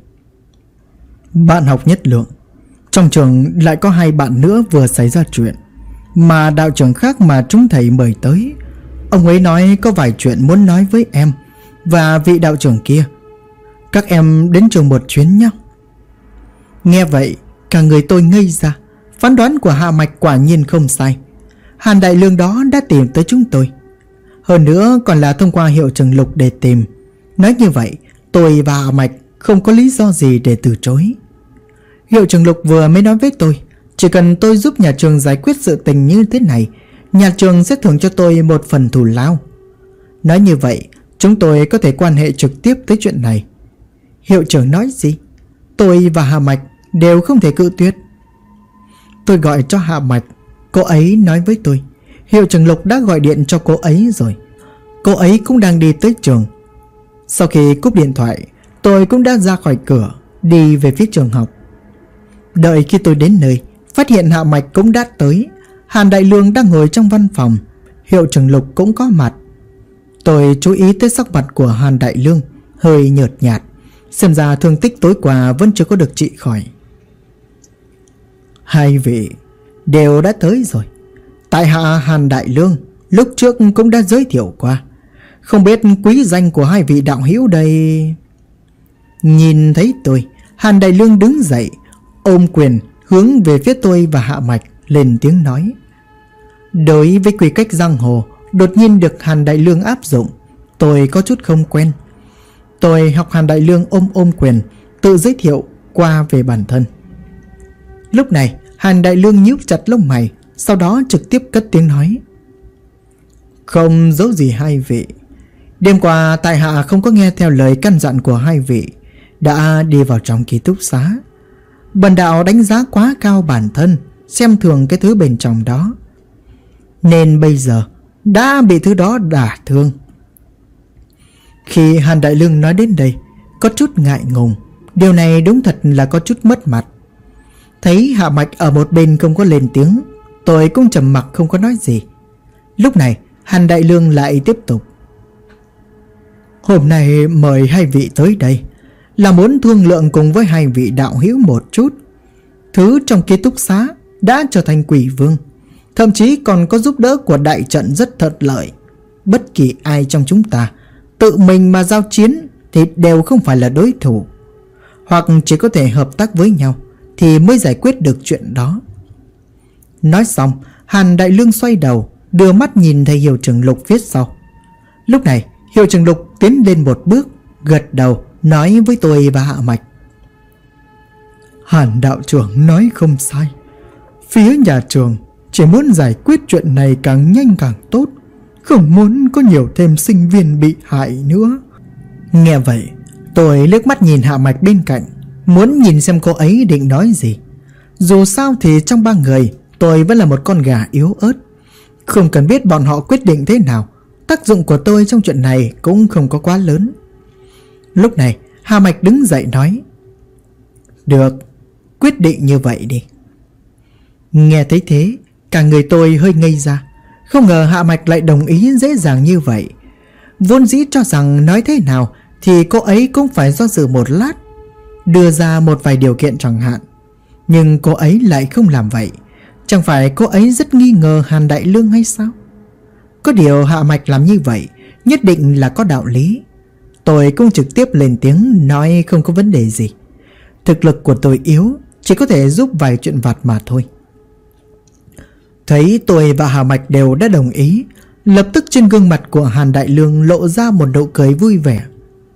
"Bạn học nhất lượng, trong trường lại có 2 bạn nữa vừa xảy ra chuyện, mà đạo trưởng khác mà chúng thầy mời tới. Ông ấy nói có vài chuyện muốn nói với em và vị đạo trưởng kia. Các em đến trường một chuyến nhé." Nghe vậy, Cả người tôi ngây ra. Phán đoán của Hạ Mạch quả nhiên không sai. Hàn Đại Lương đó đã tìm tới chúng tôi, hơn nữa còn là thông qua Hiệu Trưởng Lục để tìm. Nói như vậy, tôi và Hạ Mạch không có lý do gì để từ chối. Hiệu Trưởng Lục vừa mới nói với tôi, chỉ cần tôi giúp nhà trường giải quyết sự tình như thế này, nhà trường sẽ thưởng cho tôi một phần thù lao. Nói như vậy, chúng tôi có thể quan hệ trực tiếp tới chuyện này. Hiệu trưởng nói gì, tôi và Hạ Mạch đều không thể cự tuyệt. Tôi gọi cho Hạ Mạch. Cô ấy nói với tôi, Hiệu Trưởng Lục đã gọi điện cho cô ấy rồi. Cô ấy cũng đang đi tới trường. Sau khi cúp điện thoại, tôi cũng đã ra khỏi cửa, đi về phía trường học. Đợi khi tôi đến nơi, phát hiện Hạ Mạch cũng đã tới. Hàn Đại Lương đang ngồi trong văn phòng, Hiệu Trưởng Lục cũng có mặt. Tôi chú ý tới sắc mặt của Hàn Đại Lương hơi nhợt nhạt, xem ra thương tích tối qua vẫn chưa có được trị khỏi. Hai vị đều đã tới rồi. Tại hạ Hàn Đại Lương lúc trước cũng đã giới thiệu qua. Không biết quý danh của hai vị đạo hữu đây. Nhìn thấy tôi, Hàn Đại Lương đứng dậy, ôm quyền hướng về phía tôi và Hạ Mạch, lên tiếng nói. Đối với quy cách giang hồ đột nhiên được Hàn Đại Lương áp dụng, tôi có chút không quen. Tôi học Hàn Đại Lương ôm quyền, tự giới thiệu qua về bản thân. Lúc này Hàn Đại Lương nhíu chặt lông mày, sau đó trực tiếp cất tiếng nói. Không giấu gì hai vị, đêm qua tại hạ không có nghe theo lời căn dặn của hai vị, đã đi vào trong ký túc xá. Bần đạo đánh giá quá cao bản thân, xem thường cái thứ bên trong đó, nên bây giờ đã bị thứ đó đả thương. Khi Hàn Đại Lương nói đến đây, có chút ngại ngùng. Điều này đúng thật là có chút mất mặt. Thấy Hạ Mạch ở một bên không có lên tiếng, tôi cũng trầm mặc không có nói gì. Lúc này Hàn Đại Lương lại tiếp tục. Hôm nay mời hai vị tới đây là muốn thương lượng cùng với hai vị đạo hữu một chút. Thứ trong ký túc xá đã trở thành quỷ vương, thậm chí còn có giúp đỡ của đại trận rất thuận lợi. Bất kỳ ai trong chúng ta tự mình mà giao chiến thì đều không phải là đối thủ, hoặc chỉ có thể hợp tác với nhau thì mới giải quyết được chuyện đó. Nói xong, Hàn Đại Lương xoay đầu, đưa mắt nhìn thấy Hiệu Trưởng Lục phía sau. Lúc này Hiệu Trưởng Lục tiến lên một bước, gật đầu nói với tôi và Hạ Mạch. Hàn đạo trưởng nói không sai. Phía nhà trường chỉ muốn giải quyết chuyện này càng nhanh càng tốt, không muốn có nhiều thêm sinh viên bị hại nữa. Nghe vậy, tôi liếc mắt nhìn Hạ Mạch bên cạnh, muốn nhìn xem cô ấy định nói gì. Dù sao thì trong ba người, tôi vẫn là một con gà yếu ớt, không cần biết bọn họ quyết định thế nào. Tác dụng của tôi trong chuyện này cũng không có quá lớn. Lúc này Hạ Mạch đứng dậy nói. Được, quyết định như vậy đi. Nghe thấy thế, cả người tôi hơi ngây ra. Không ngờ Hạ Mạch lại đồng ý dễ dàng như vậy. Vốn dĩ cho rằng nói thế nào thì cô ấy cũng phải do dự một lát, đưa ra một vài điều kiện chẳng hạn. Nhưng cô ấy lại không làm vậy. Chẳng phải cô ấy rất nghi ngờ Hàn Đại Lương hay sao? Có điều Hạ Mạch làm như vậy nhất định là có đạo lý. Tôi cũng trực tiếp lên tiếng nói không có vấn đề gì. Thực lực của tôi yếu, chỉ có thể giúp vài chuyện vặt mà thôi. Thấy tôi và Hạ Mạch đều đã đồng ý, lập tức trên gương mặt của Hàn Đại Lương lộ ra một nụ cười vui vẻ.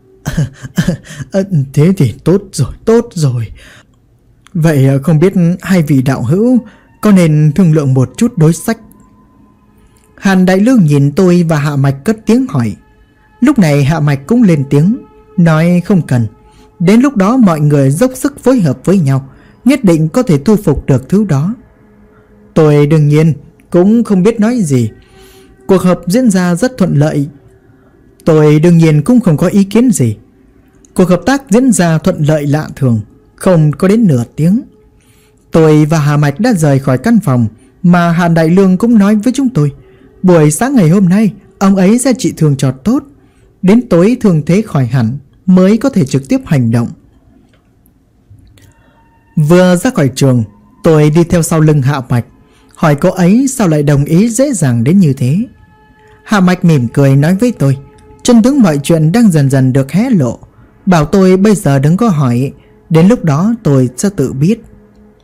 Thế thì tốt rồi. Vậy không biết hai vị đạo hữu có nên thương lượng một chút đối sách? Hàn Đại Lương nhìn tôi và Hạ Mạch cất tiếng hỏi. Lúc này Hạ Mạch cũng lên tiếng, nói không cần. Đến lúc đó mọi người dốc sức phối hợp với nhau, nhất định có thể thu phục được thứ đó. Tôi đương nhiên cũng không biết nói gì. Cuộc họp diễn ra rất thuận lợi. Tôi đương nhiên cũng không có ý kiến gì. Cuộc hợp tác diễn ra thuận lợi lạ thường, không có đến nửa tiếng. Tôi và Hà Mạch đã rời khỏi căn phòng, mà Hàn Đại Lương cũng nói với chúng tôi buổi sáng ngày hôm nay ông ấy sẽ trị thương cho tốt, đến tối thương thế khỏi hẳn mới có thể trực tiếp hành động. Vừa ra khỏi trường, tôi đi theo sau lưng Hạ Mạch, hỏi cô ấy sao lại đồng ý dễ dàng đến như thế. Hạ Mạch mỉm cười nói với tôi chân tướng mọi chuyện đang dần dần được hé lộ, bảo tôi bây giờ đừng có hỏi, đến lúc đó tôi sẽ tự biết.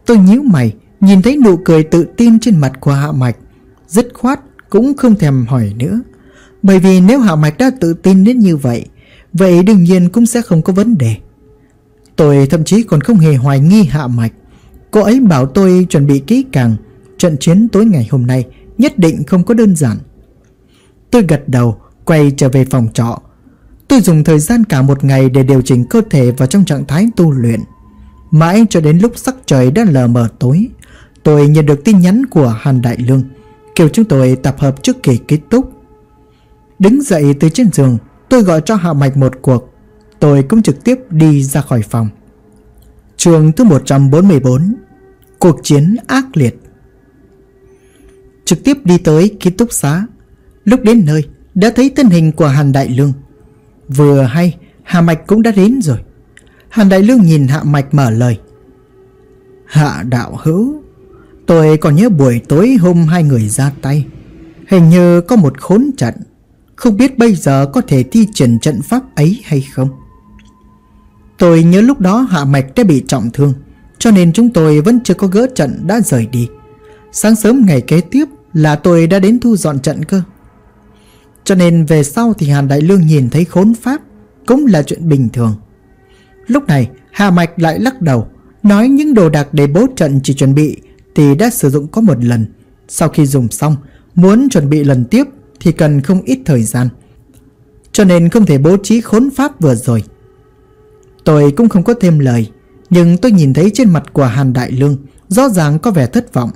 Tôi nhíu mày, nhìn thấy nụ cười tự tin trên mặt của Hạ Mạch, dứt khoát cũng không thèm hỏi nữa. Bởi vì nếu Hạ Mạch đã tự tin đến như vậy, vậy đương nhiên cũng sẽ không có vấn đề. Tôi thậm chí còn không hề hoài nghi Hạ Mạch. Cô ấy bảo tôi chuẩn bị kỹ càng, trận chiến tối ngày hôm nay nhất định không có đơn giản. Tôi gật đầu, quay trở về phòng trọ. Tôi dùng thời gian cả một ngày để điều chỉnh cơ thể vào trong trạng thái tu luyện. Mãi cho đến lúc sắc trời đã lờ mờ tối, tôi nhận được tin nhắn của Hàn Đại Lương, kêu chúng tôi tập hợp trước kỳ kết thúc. Đứng dậy từ trên giường, tôi gọi cho Hạ Mạch một cuộc. Tôi cũng trực tiếp đi ra khỏi phòng. Chương thứ 144. Cuộc chiến ác liệt. Trực tiếp đi tới ký túc xá. Lúc đến nơi đã thấy thân hình của Hàn Đại Lương. Vừa hay Hạ Mạch cũng đã đến rồi. Hàn Đại Lương nhìn Hạ Mạch mở lời. Hạ đạo hữu, tôi còn nhớ buổi tối hôm hai người ra tay, hình như có một khốn trận. Không biết bây giờ có thể thi triển trận pháp ấy hay không. Tôi nhớ lúc đó Hạ Mạch đã bị trọng thương, cho nên chúng tôi vẫn chưa có gỡ trận đã rời đi. Sáng sớm ngày kế tiếp là tôi đã đến thu dọn trận cơ. Cho nên về sau thì Hàn Đại Lương nhìn thấy khốn pháp cũng là chuyện bình thường. Lúc này Hạ Mạch lại lắc đầu, nói những đồ đạc để bố trận chỉ chuẩn bị thì đã sử dụng có một lần. Sau khi dùng xong, muốn chuẩn bị lần tiếp thì cần không ít thời gian, cho nên không thể bố trí khốn pháp vừa rồi. Tôi cũng không có thêm lời, nhưng tôi nhìn thấy trên mặt của Hàn Đại Lương rõ ràng có vẻ thất vọng.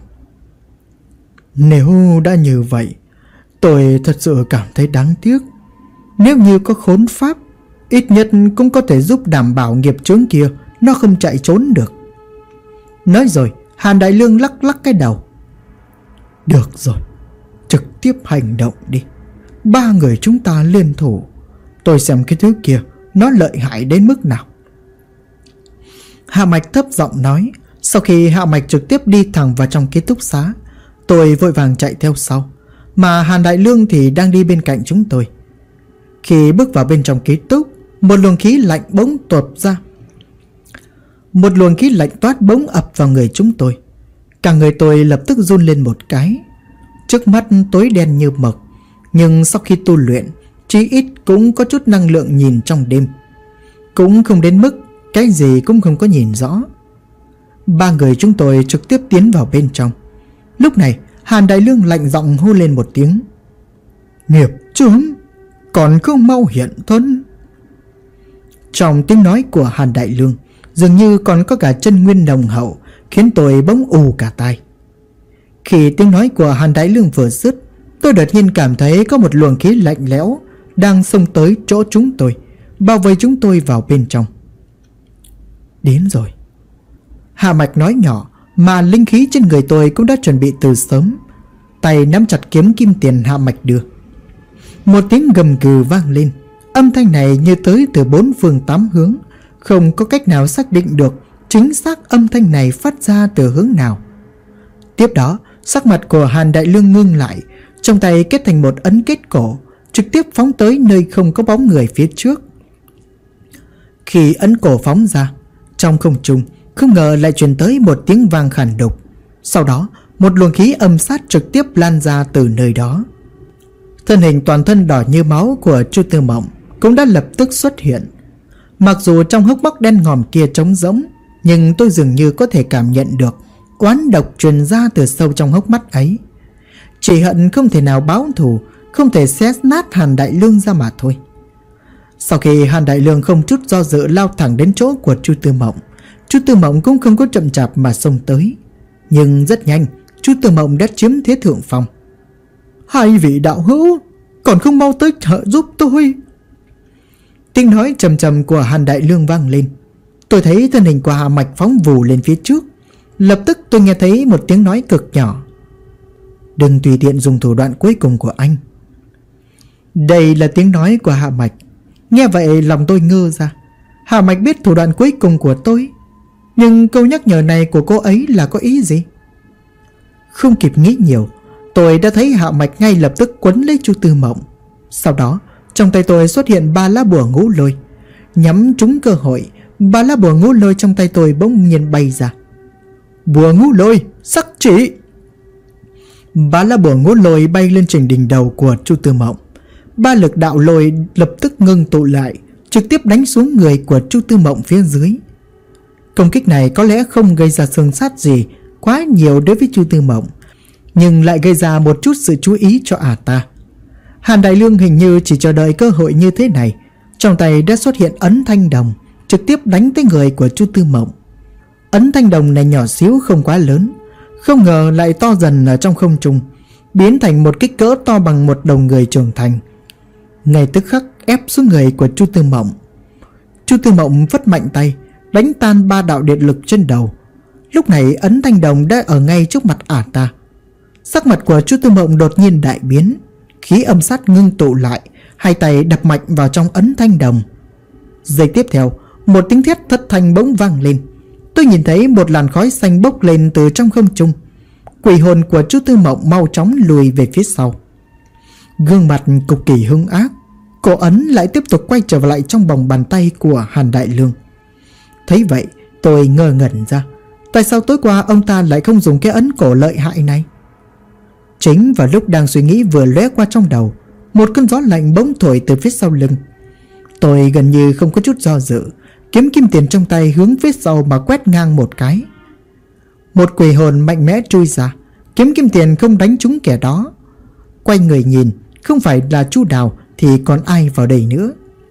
Nếu đã như vậy, tôi thật sự cảm thấy đáng tiếc. Nếu như có khốn pháp, ít nhất cũng có thể giúp đảm bảo nghiệp chướng kia nó không chạy trốn được. Nói rồi Hàn Đại Lương lắc lắc cái đầu. Được rồi, trực tiếp hành động đi. Ba người chúng ta liên thủ, tôi xem cái thứ kia nó lợi hại đến mức nào. Hạ Mạch thấp giọng nói. Sau khi Hạ Mạch trực tiếp đi thẳng vào trong ký túc xá, tôi vội vàng chạy theo sau, mà Hàn Đại Lương thì đang đi bên cạnh chúng tôi. Khi bước vào bên trong ký túc, một luồng khí lạnh bỗng tuột ra. Một luồng khí lạnh toát bỗng ập vào người chúng tôi. Cả người tôi lập tức run lên một cái. Trước mắt tối đen như mực, nhưng sau khi tu luyện, chí ít cũng có chút năng lượng nhìn trong đêm. Cũng không đến mức cái gì cũng không có nhìn rõ. Ba người chúng tôi trực tiếp tiến vào bên trong. Lúc này Hàn Đại Lương lạnh giọng hô lên một tiếng. Nghiệp chướng, còn không mau hiện thân. Trong tiếng nói của Hàn Đại Lương dường như còn có cả chân nguyên nồng hậu, khiến tôi bỗng ù cả tai. Khi tiếng nói của Hàn Đại Lương vừa dứt, tôi đột nhiên cảm thấy có một luồng khí lạnh lẽo đang xông tới chỗ chúng tôi, bao vây chúng tôi vào bên trong. Đến rồi. Hạ Mạch nói nhỏ, mà linh khí trên người tôi cũng đã chuẩn bị từ sớm. Tay nắm chặt kiếm kim tiền Hạ Mạch đưa. Một tiếng gầm gừ vang lên. Âm thanh này như tới từ bốn phương tám hướng, không có cách nào xác định được chính xác âm thanh này phát ra từ hướng nào. Tiếp đó, sắc mặt của Hàn Đại Lương ngưng lại, trong tay kết thành một ấn kết cổ, trực tiếp phóng tới nơi không có bóng người phía trước. Khi ấn cổ phóng ra, trong không trung không ngờ lại truyền tới một tiếng vang khàn đục. Sau đó một luồng khí âm sát trực tiếp lan ra từ nơi đó. Thân hình toàn thân đỏ như máu của Chu Tư Mộng cũng đã lập tức xuất hiện. Mặc dù trong hốc mắt đen ngòm kia trống rỗng, nhưng tôi dường như có thể cảm nhận được oán độc truyền ra từ sâu trong hốc mắt ấy. Chỉ hận không thể nào báo thù, không thể xé nát Hàn Đại Lương ra mà thôi. Sau khi Hàn Đại Lương không chút do dự lao thẳng đến chỗ của Chu Tư Mộng, Chu Tư Mộng cũng không có chậm chạp mà xông tới. Nhưng rất nhanh Chu Tư Mộng đã chiếm thế thượng phong. Hai vị đạo hữu, còn không mau tới trợ giúp tôi. Tiếng nói trầm trầm của Hàn Đại Lương vang lên. Tôi thấy thân hình của Hạ Mạch phóng vù lên phía trước. Lập tức tôi nghe thấy một tiếng nói cực nhỏ. Đừng tùy tiện dùng thủ đoạn cuối cùng của anh. Đây là tiếng nói của Hạ Mạch. Nghe vậy lòng tôi ngơ ra. Hạ Mạch biết thủ đoạn cuối cùng của tôi, nhưng câu nhắc nhở này của cô ấy là có ý gì? Không kịp nghĩ nhiều, tôi đã thấy Hạ Mạch ngay lập tức quấn lấy Chu Tư Mộng. Sau đó trong tay tôi xuất hiện 3 lá bùa ngũ lôi. Nhắm trúng cơ hội, 3 lá bùa ngũ lôi trong tay tôi bỗng nhiên bay ra. Bùa ngũ lôi, sắc chỉ. Ba lá bùa ngũ lôi bay lên trên đỉnh đầu của Chu Tư Mộng. Ba lực đạo lôi lập tức ngưng tụ lại, trực tiếp đánh xuống người của Chu Tư Mộng phía dưới. Công kích này có lẽ không gây ra xương sát gì quá nhiều đối với Chu Tư Mộng, nhưng lại gây ra một chút sự chú ý cho ta. Hàn Đại Lương hình như chỉ chờ đợi cơ hội như thế này, trong tay đã xuất hiện ấn thanh đồng, trực tiếp đánh tới người của Chu Tư Mộng. Ấn thanh đồng này nhỏ xíu không quá lớn, không ngờ lại to dần ở trong không trung, biến thành một kích cỡ to bằng một đầu người trưởng thành. Ngay tức khắc ép xuống người của Chu Tư Mộng. Chu Tư Mộng vất mạnh tay, đánh tan 3 đạo điện lực trên đầu. Lúc này ấn thanh đồng đã ở ngay trước mặt ta. Sắc mặt của Chu Tư Mộng đột nhiên đại biến, khí âm sát ngưng tụ lại, hai tay đập mạnh vào trong ấn thanh đồng. Giây tiếp theo, một tiếng thét thất thanh bỗng vang lên. Tôi nhìn thấy một làn khói xanh bốc lên từ trong không trung. Quỷ hồn của Chu Tư Mộng mau chóng lùi về phía sau. Gương mặt cực kỳ hung ác, cổ ấn lại tiếp tục quay trở lại trong vòng bàn tay của Hàn Đại Lương. Thấy vậy, tôi ngơ ngẩn ra. Tại sao tối qua ông ta lại không dùng cái ấn cổ lợi hại này? Chính vào lúc đang suy nghĩ vừa lóe qua trong đầu, một cơn gió lạnh bỗng thổi từ phía sau lưng. Tôi gần như không có chút do dự, kiếm kim tiền trong tay hướng phía sau mà quét ngang một cái. Một quỷ hồn mạnh mẽ chui ra, kiếm kim tiền không đánh trúng kẻ đó. Quay người nhìn, không phải là Chu Đào thì còn ai vào đây nữa.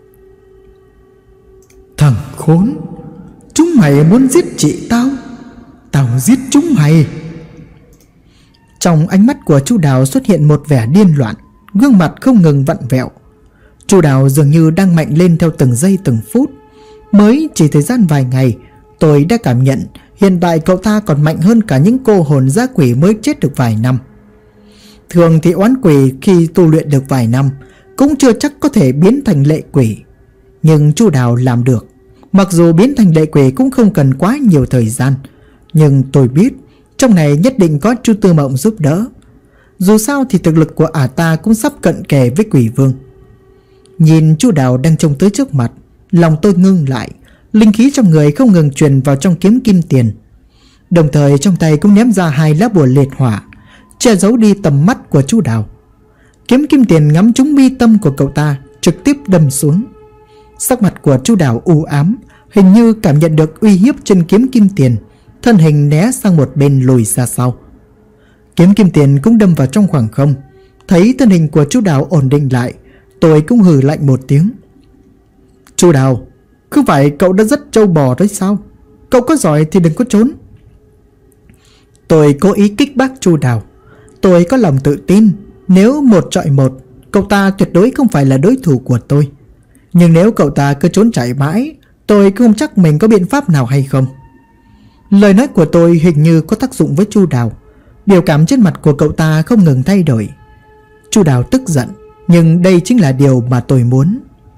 Thằng khốn, chúng mày muốn giết chị tao, tao giết chúng mày. Trong ánh mắt của Chu Đào xuất hiện một vẻ điên loạn, gương mặt không ngừng vặn vẹo. Chu Đào dường như đang mạnh lên theo từng giây từng phút. Mới chỉ thời gian vài ngày, tôi đã cảm nhận hiện tại cậu ta còn mạnh hơn cả những cô hồn dã quỷ mới chết được vài năm. Thường thì oán quỷ khi tu luyện được vài năm cũng chưa chắc có thể biến thành lệ quỷ, nhưng Chu Đào làm được. Mặc dù biến thành lệ quỷ cũng không cần quá nhiều thời gian, nhưng tôi biết trong này nhất định có Chu Tư Mộng giúp đỡ. Dù sao thì thực lực của ta cũng sắp cận kề với quỷ vương. Nhìn Chu Đào đang trông tới trước mặt, lòng tôi ngưng lại. Linh khí trong người không ngừng truyền vào trong kiếm kim tiền, đồng thời trong tay cũng ném ra 2 lá bùa liệt hỏa, che giấu đi tầm mắt của Chu Đào. Kiếm kim tiền ngắm trúng mi tâm của cậu ta, trực tiếp đâm xuống. Sắc mặt của Chu Đào u ám, hình như cảm nhận được uy hiếp trên kiếm kim tiền, thân hình né sang một bên lùi ra sau. Kiếm kim tiền cũng đâm vào trong khoảng không. Thấy thân hình của Chu Đào ổn định lại, tôi cũng hừ lạnh một tiếng. Chu Đào, không phải cậu đã rất trâu bò đấy sao? Cậu có giỏi thì đừng có trốn. Tôi cố ý kích bác Chu Đào. Tôi có lòng tự tin, nếu 1 chọi 1, cậu ta tuyệt đối không phải là đối thủ của tôi. Nhưng nếu cậu ta cứ trốn chạy mãi, tôi cũng không chắc mình có biện pháp nào hay không. Lời nói của tôi hình như có tác dụng với Chu Đào. Biểu cảm trên mặt của cậu ta không ngừng thay đổi. Chu Đào tức giận, nhưng đây chính là điều mà tôi muốn.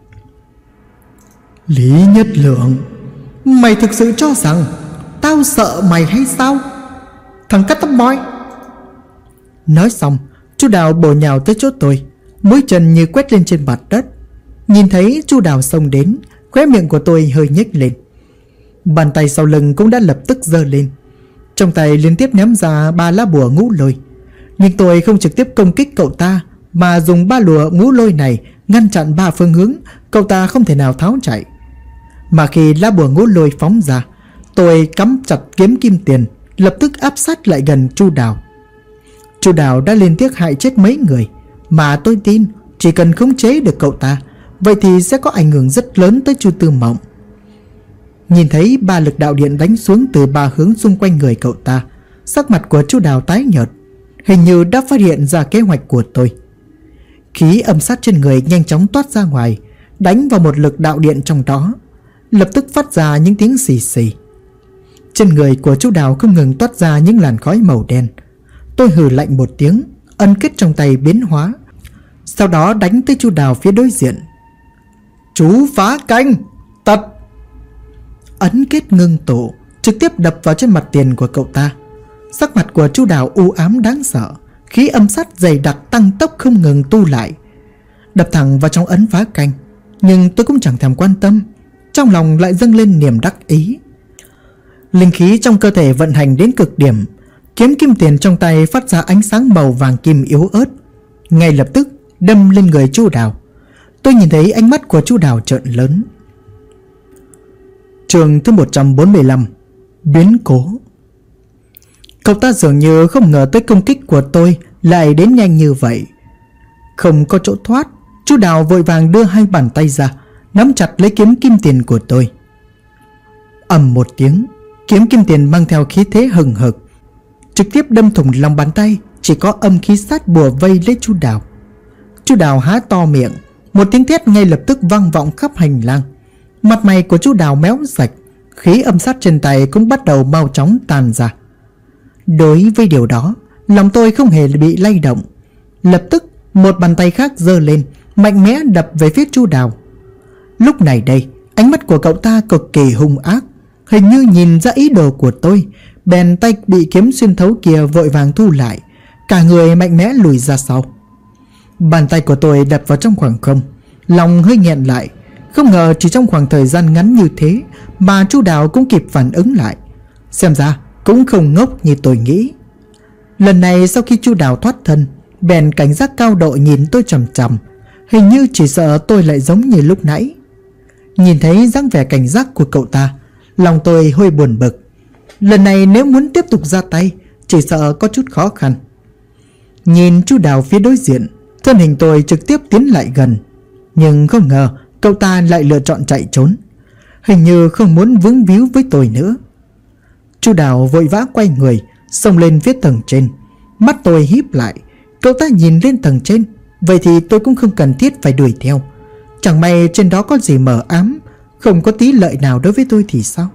Lý Nhất Lượng, mày thực sự cho rằng tao sợ mày hay sao? Thằng cắt tóc bói. Nói xong, Chu Đào bổ nhào tới chỗ tôi, mũi chân như quét lên trên mặt đất. Nhìn thấy Chu Đào xông đến, khóe miệng của tôi hơi nhếch lên. Bàn tay sau lưng cũng đã lập tức giơ lên, trong tay liên tiếp ném ra 3 lá bùa ngũ lôi. Nhưng tôi không trực tiếp công kích cậu ta, mà dùng 3 lùa ngũ lôi này ngăn chặn 3 phương hướng, cậu ta không thể nào tháo chạy. Mà khi lá bùa ngũ lôi phóng ra, tôi cắm chặt kiếm kim tiền, lập tức áp sát lại gần Chu Đào. Chu Đào đã liên tiếp hại chết mấy người, mà tôi tin chỉ cần khống chế được cậu ta, vậy thì sẽ có ảnh hưởng rất lớn tới Chu Tư Mộng. Nhìn thấy 3 lực đạo điện đánh xuống từ 3 hướng xung quanh người cậu ta, sắc mặt của Chu Đào tái nhợt, hình như đã phát hiện ra kế hoạch của tôi. Khí âm sát trên người nhanh chóng toát ra ngoài, đánh vào một lực đạo điện trong đó, lập tức phát ra những tiếng xì xì. Trên người của Chu Đào không ngừng toát ra những làn khói màu đen. Tôi hừ lạnh một tiếng, ấn kết trong tay biến hóa, sau đó đánh tới Chu Đào phía đối diện. Chú phá canh, tật. Ấn kết ngưng tụ, trực tiếp đập vào trên mặt tiền của cậu ta. Sắc mặt của Chu Đào u ám đáng sợ, khí âm sát dày đặc tăng tốc không ngừng tu lại, đập thẳng vào trong ấn phá canh. Nhưng tôi cũng chẳng thèm quan tâm, trong lòng lại dâng lên niềm đắc ý. Linh khí trong cơ thể vận hành đến cực điểm. Kiếm kim tiền trong tay phát ra ánh sáng màu vàng kim yếu ớt, ngay lập tức đâm lên người Chu Đào. Tôi nhìn thấy ánh mắt của Chu Đào trợn lớn. Chương thứ 145: Biến cố. Cậu ta dường như không ngờ tới công kích của tôi lại đến nhanh như vậy. Không có chỗ thoát, Chu Đào vội vàng đưa hai bàn tay ra, nắm chặt lấy kiếm kim tiền của tôi. Ầm một tiếng, kiếm kim tiền mang theo khí thế hừng hực, trực tiếp đâm thủng lòng bàn tay. Chỉ có âm khí sát bùa vây lấy Chu Đào. Chu Đào há to miệng, một tiếng thét ngay lập tức vang vọng khắp hành lang. Mặt mày của Chu Đào méo sạch, khí âm sát trên tay cũng bắt đầu mau chóng tan ra. Đối với điều đó, lòng tôi không hề bị lay động. Lập tức một bàn tay khác giơ lên, mạnh mẽ đập về phía Chu Đào. Lúc này đây, ánh mắt của cậu ta cực kỳ hung ác, hình như nhìn ra ý đồ của tôi. Bèn tay bị kiếm xuyên thấu kia vội vàng thu lại, cả người mạnh mẽ lùi ra sau. Bàn tay của tôi đập vào trong khoảng không, lòng hơi nghẹn lại. Không ngờ chỉ trong khoảng thời gian ngắn như thế mà Chu Đào cũng kịp phản ứng lại. Xem ra cũng không ngốc như tôi nghĩ. Lần này sau khi Chu Đào thoát thân, bèn cảnh giác cao độ nhìn tôi chằm chằm, hình như chỉ sợ tôi lại giống như lúc nãy. Nhìn thấy dáng vẻ cảnh giác của cậu ta, lòng tôi hơi buồn bực. Lần này nếu muốn tiếp tục ra tay, chỉ sợ có chút khó khăn. Nhìn Chu Đào phía đối diện, thân hình tôi trực tiếp tiến lại gần. Nhưng không ngờ cậu ta lại lựa chọn chạy trốn, hình như không muốn vướng víu với tôi nữa. Chu Đào vội vã quay người, xông lên phía tầng trên. Mắt tôi híp lại, cậu ta nhìn lên tầng trên, vậy thì tôi cũng không cần thiết phải đuổi theo. Chẳng may trên đó có gì mờ ám, không có tí lợi nào đối với tôi thì sao?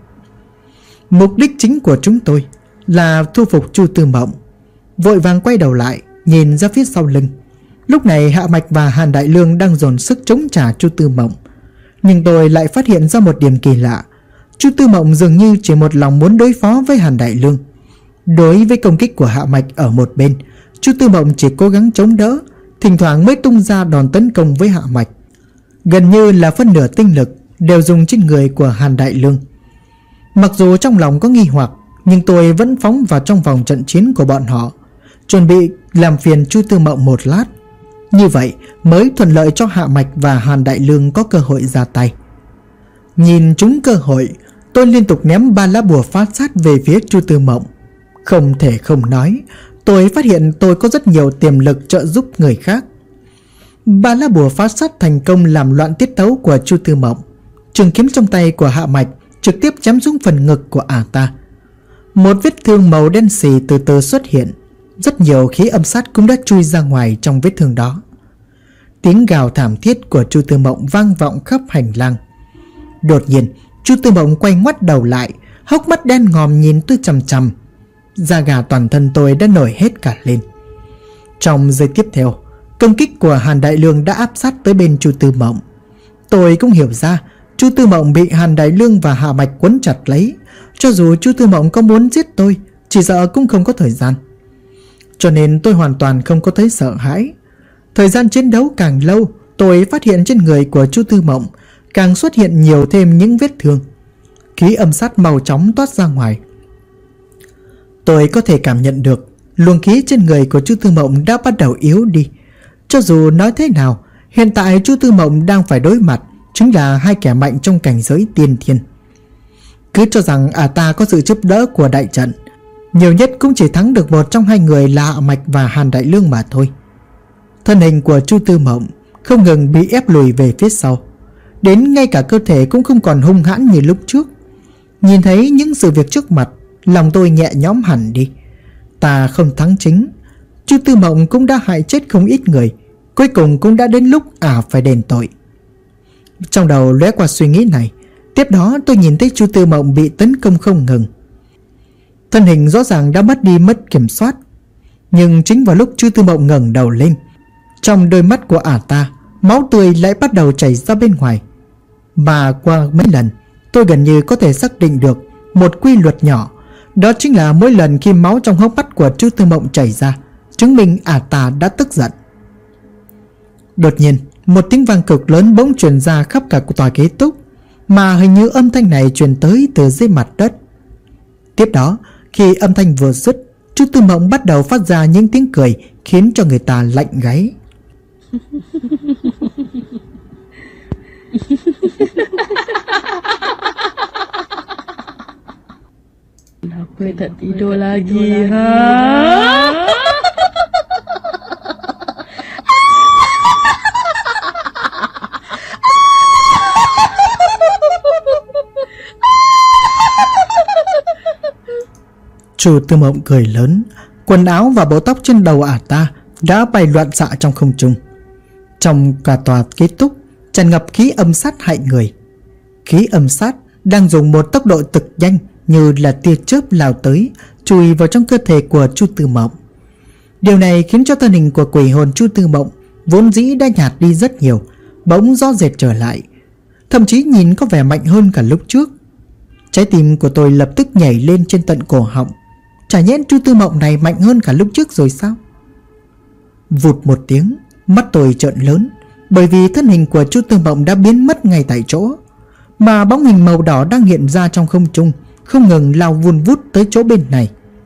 Mục đích chính của chúng tôi là thu phục Chu Tư Mộng. Vội vàng quay đầu lại, nhìn ra phía sau lưng. Lúc này Hạ Mạch và Hàn Đại Lương đang dồn sức chống trả Chu Tư Mộng. Nhưng tôi lại phát hiện ra một điểm kỳ lạ. Chu Tư Mộng dường như chỉ một lòng muốn đối phó với Hàn Đại Lương. Đối với công kích của Hạ Mạch ở một bên, Chu Tư Mộng chỉ cố gắng chống đỡ, thỉnh thoảng mới tung ra đòn tấn công với Hạ Mạch. Gần như là phân nửa tinh lực đều dùng trên người của Hàn Đại Lương. Mặc dù trong lòng có nghi hoặc, nhưng tôi vẫn phóng vào trong vòng trận chiến của bọn họ, chuẩn bị làm phiền Chu Tư Mộng một lát. Như vậy mới thuận lợi cho Hạ Mạch và Hàn Đại Lương có cơ hội ra tay. Nhìn trúng cơ hội, tôi liên tục ném 3 lá bùa phát sát về phía Chu Tư Mộng. Không thể không nói, tôi phát hiện tôi có rất nhiều tiềm lực trợ giúp người khác. 3 lá bùa phát sát thành công làm loạn tiết tấu của Chu Tư Mộng. Trường kiếm trong tay của Hạ Mạch trực tiếp chém xuống phần ngực của ả ta. Một vết thương màu đen xì từ từ xuất hiện. Rất nhiều khí âm sát cũng đã chui ra ngoài trong vết thương đó. Tiếng gào thảm thiết của Chu Tư Mộng vang vọng khắp hành lang. Đột nhiên Chu Tư Mộng quay ngoắt đầu lại, hốc mắt đen ngòm nhìn tôi chằm chằm. Da gà toàn thân tôi đã nổi hết cả lên. Trong giây tiếp theo, công kích của Hàn Đại Lương đã áp sát tới bên Chu Tư Mộng. Tôi cũng hiểu ra Chu Tư Mộng bị Hàn Đại Lương và Hạ Mạch quấn chặt lấy. Cho dù Chu Tư Mộng có muốn giết tôi, chỉ sợ cũng không có thời gian. Cho nên tôi hoàn toàn không có thấy sợ hãi. Thời gian chiến đấu càng lâu, tôi phát hiện trên người của Chu Tư Mộng càng xuất hiện nhiều thêm những vết thương. Khí âm sát màu chóng toát ra ngoài. Tôi có thể cảm nhận được luồng khí trên người của Chu Tư Mộng đã bắt đầu yếu đi. Cho dù nói thế nào, hiện tại Chu Tư Mộng đang phải đối mặt chính là hai kẻ mạnh trong cảnh giới tiên thiên. Cứ cho rằng ta có sự giúp đỡ của đại trận, nhiều nhất cũng chỉ thắng được một trong hai người là Hạ Mạch và Hàn Đại Lương mà thôi. Thân hình của Chu Tư Mộng không ngừng bị ép lùi về phía sau, đến ngay cả cơ thể cũng không còn hung hãn như lúc trước. Nhìn thấy những sự việc trước mặt, lòng tôi nhẹ nhõm hẳn đi. Ta không thắng chính, Chu Tư Mộng cũng đã hại chết không ít người, cuối cùng cũng đã đến lúc phải đền tội. Trong đầu lóe qua suy nghĩ này, tiếp đó tôi nhìn thấy Chu Tư Mộng bị tấn công không ngừng. Thân hình rõ ràng đã mất kiểm soát. Nhưng chính vào lúc Chu Tư Mộng ngẩng đầu lên, trong đôi mắt của ả ta, máu tươi lại bắt đầu chảy ra bên ngoài. Mà qua mấy lần, tôi gần như có thể xác định được một quy luật nhỏ. Đó chính là mỗi lần khi máu trong hốc mắt của Chu Tư Mộng chảy ra, chứng minh ả ta đã tức giận. Đột nhiên, một tiếng vang cực lớn bỗng truyền ra khắp cả tòa ký túc, mà hình như âm thanh này truyền tới từ dưới mặt đất. Tiếp đó, khi âm thanh vừa dứt, Chu Tư Mộng bắt đầu phát ra những tiếng cười khiến cho người ta lạnh gáy. Aku tak tidur lagi, ha? Chu Tư Mộng cười lớn, quần áo và bộ tóc trên đầu ả ta đã bay loạn xạ trong không trung. Trong cả tòa ký túc tràn ngập khí âm sát hại người. Khí âm sát đang dùng một tốc độ cực nhanh như là tia chớp lao tới, chui vào trong cơ thể của Chu Tư Mộng. Điều này khiến cho thân hình của quỷ hồn Chu Tư Mộng vốn dĩ đã nhạt đi rất nhiều, bỗng rõ rệt trở lại, thậm chí nhìn có vẻ mạnh hơn cả lúc trước. Trái tim của tôi lập tức nhảy lên trên tận cổ họng. Chả nhẽ Chu Tư Mộng này mạnh hơn cả lúc trước rồi sao? Vụt một tiếng, mắt tôi trợn lớn, bởi vì thân hình của Chu Tư Mộng đã biến mất ngay tại chỗ, mà bóng hình màu đỏ đang hiện ra trong không trung không ngừng lao vun vút tới chỗ bên này.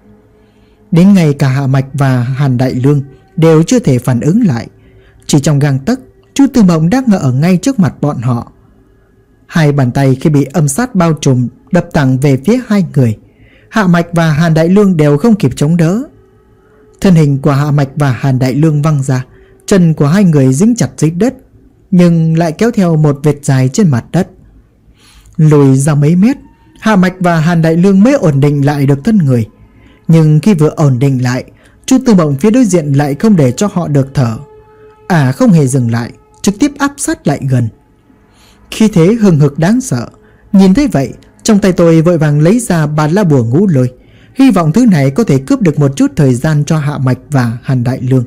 Đến ngay cả Hạ Mạch và Hàn Đại Lương đều chưa thể phản ứng lại. Chỉ trong gang tấc, Chu Tư Mộng đang ở ngay trước mặt bọn họ. Hai bàn tay khi bị âm sát bao trùm đập thẳng về phía hai người. Hạ Mạch và Hàn Đại Lương đều không kịp chống đỡ. Thân hình của Hạ Mạch và Hàn Đại Lương văng ra, chân của hai người dính chặt dưới đất, nhưng lại kéo theo một vệt dài trên mặt đất. Lùi ra mấy mét, Hạ Mạch và Hàn Đại Lương mới ổn định lại được thân người. Nhưng khi vừa ổn định lại, Chu Tư Mộng phía đối diện lại không để cho họ được thở. Không hề dừng lại, trực tiếp áp sát lại gần. Khi thế hừng hực đáng sợ. Nhìn thấy vậy, trong tay tôi vội vàng lấy ra ba lá bùa ngũ lôi, hy vọng thứ này có thể cướp được một chút thời gian cho Hạ Mạch và Hàn Đại Lương.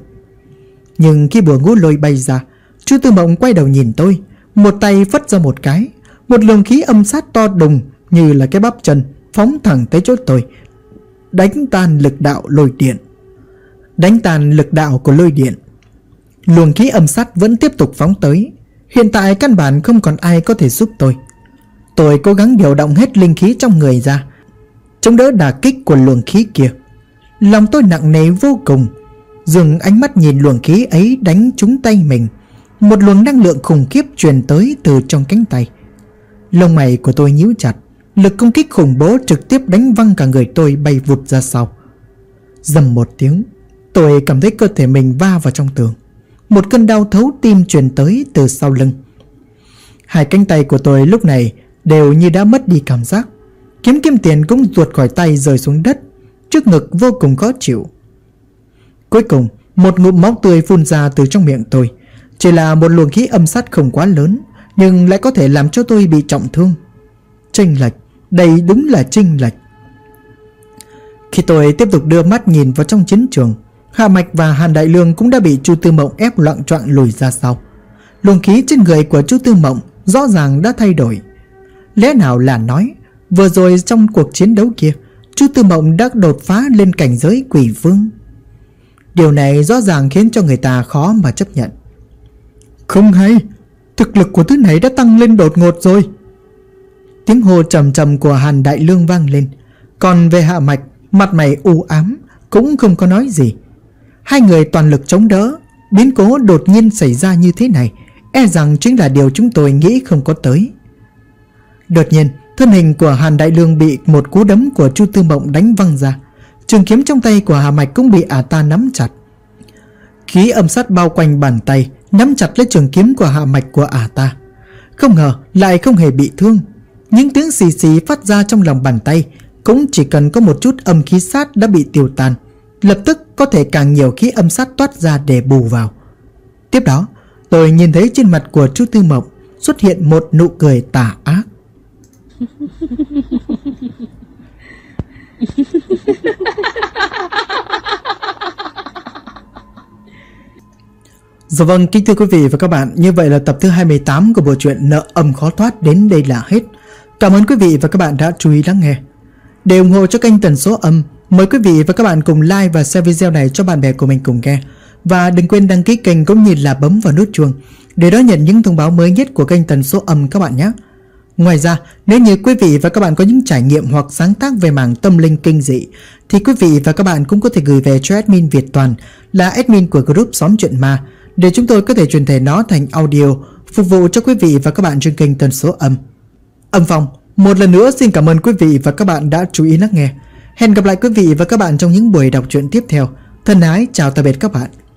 Nhưng khi bùa ngũ lôi bay ra, Chu Tư Mộng quay đầu nhìn tôi, một tay phất ra một cái, một luồng khí âm sát to đùng như là cái bắp chân phóng thẳng tới chỗ tôi, đánh tan lực đạo lôi điện. Đánh tan lực đạo của lôi điện, luồng khí âm sát vẫn tiếp tục phóng tới. Hiện tại căn bản không còn ai có thể giúp tôi. Tôi cố gắng điều động hết linh khí trong người ra, chống đỡ đả kích của luồng khí kia. Lòng tôi nặng nề vô cùng, dừng ánh mắt nhìn luồng khí ấy đánh trúng tay mình. Một luồng năng lượng khủng khiếp truyền tới từ trong cánh tay. Lông mày của tôi nhíu chặt, lực công kích khủng bố trực tiếp đánh văng cả người tôi bay vụt ra sau. Rầm một tiếng, tôi cảm thấy cơ thể mình va vào trong tường. Một cơn đau thấu tim truyền tới từ sau lưng. Hai cánh tay của tôi lúc này đều như đã mất đi cảm giác. Kiếm kim tiền cũng ruột khỏi tay rơi xuống đất, trước ngực vô cùng khó chịu. Cuối cùng, một ngụm máu tươi phun ra từ trong miệng tôi. Chỉ là một luồng khí âm sát không quá lớn, nhưng lại có thể làm cho tôi bị trọng thương. Chênh lệch, đây đúng là chênh lệch. Khi tôi tiếp tục đưa mắt nhìn vào trong chiến trường, Hạ Mạch và Hàn Đại Lương cũng đã bị Chu Tư Mộng ép loạng choạng lùi ra sau. Luồng khí trên người của Chu Tư Mộng rõ ràng đã thay đổi. Lẽ nào là nói vừa rồi trong cuộc chiến đấu kia, Chu Tư Mộng đã đột phá lên cảnh giới quỷ vương? Điều này rõ ràng khiến cho người ta khó mà chấp nhận. Không hay, thực lực của thứ này đã tăng lên đột ngột rồi. Tiếng hô trầm trầm của Hàn Đại Lương vang lên. Còn về Hạ Mạch, mặt mày u ám, cũng không có nói gì. Hai người toàn lực chống đỡ. Biến cố đột nhiên xảy ra như thế này, e rằng chính là điều chúng tôi nghĩ không có tới. Đột nhiên, thân hình của Hàn Đại Lương bị một cú đấm của Chu Tư Mộng đánh văng ra. Trường kiếm trong tay của Hạ Mạch cũng bị ả ta nắm chặt. Khí âm sát bao quanh bàn tay, nắm chặt lấy trường kiếm của Hạ Mạch của ả ta. Không ngờ lại không hề bị thương. Những tiếng xì xì phát ra trong lòng bàn tay cũng chỉ cần có một chút âm khí sát đã bị tiêu tan, lập tức có thể càng nhiều khí âm sát toát ra để bù vào. Tiếp đó, tôi nhìn thấy trên mặt của Chu Tư Mộng xuất hiện một nụ cười tà ác. Dạ vâng, kính thưa quý vị và các bạn, như vậy là tập thứ 28 của bộ truyện Nợ Âm Khó Thoát đến đây là hết. Cảm ơn quý vị và các bạn đã chú ý lắng nghe. Để ủng hộ cho kênh Tần Số Âm, mời quý vị và các bạn cùng like và share video này cho bạn bè của mình cùng nghe. Và đừng quên đăng ký kênh cũng như là bấm vào nút chuông để đón nhận những thông báo mới nhất của kênh Tần Số Âm các bạn nhé. Ngoài ra, nếu như quý vị và các bạn có những trải nghiệm hoặc sáng tác về mảng tâm linh kinh dị thì quý vị và các bạn cũng có thể gửi về cho admin Việt Toàn là admin của group Xóm Chuyện Ma để chúng tôi có thể truyền thể nó thành audio phục vụ cho quý vị và các bạn trên kênh Tần Số Âm. Âm Phong một lần nữa xin cảm ơn quý vị và các bạn đã chú ý lắng nghe. Hẹn gặp lại quý vị và các bạn trong những buổi đọc truyện tiếp theo. Thân ái chào tạm biệt các bạn.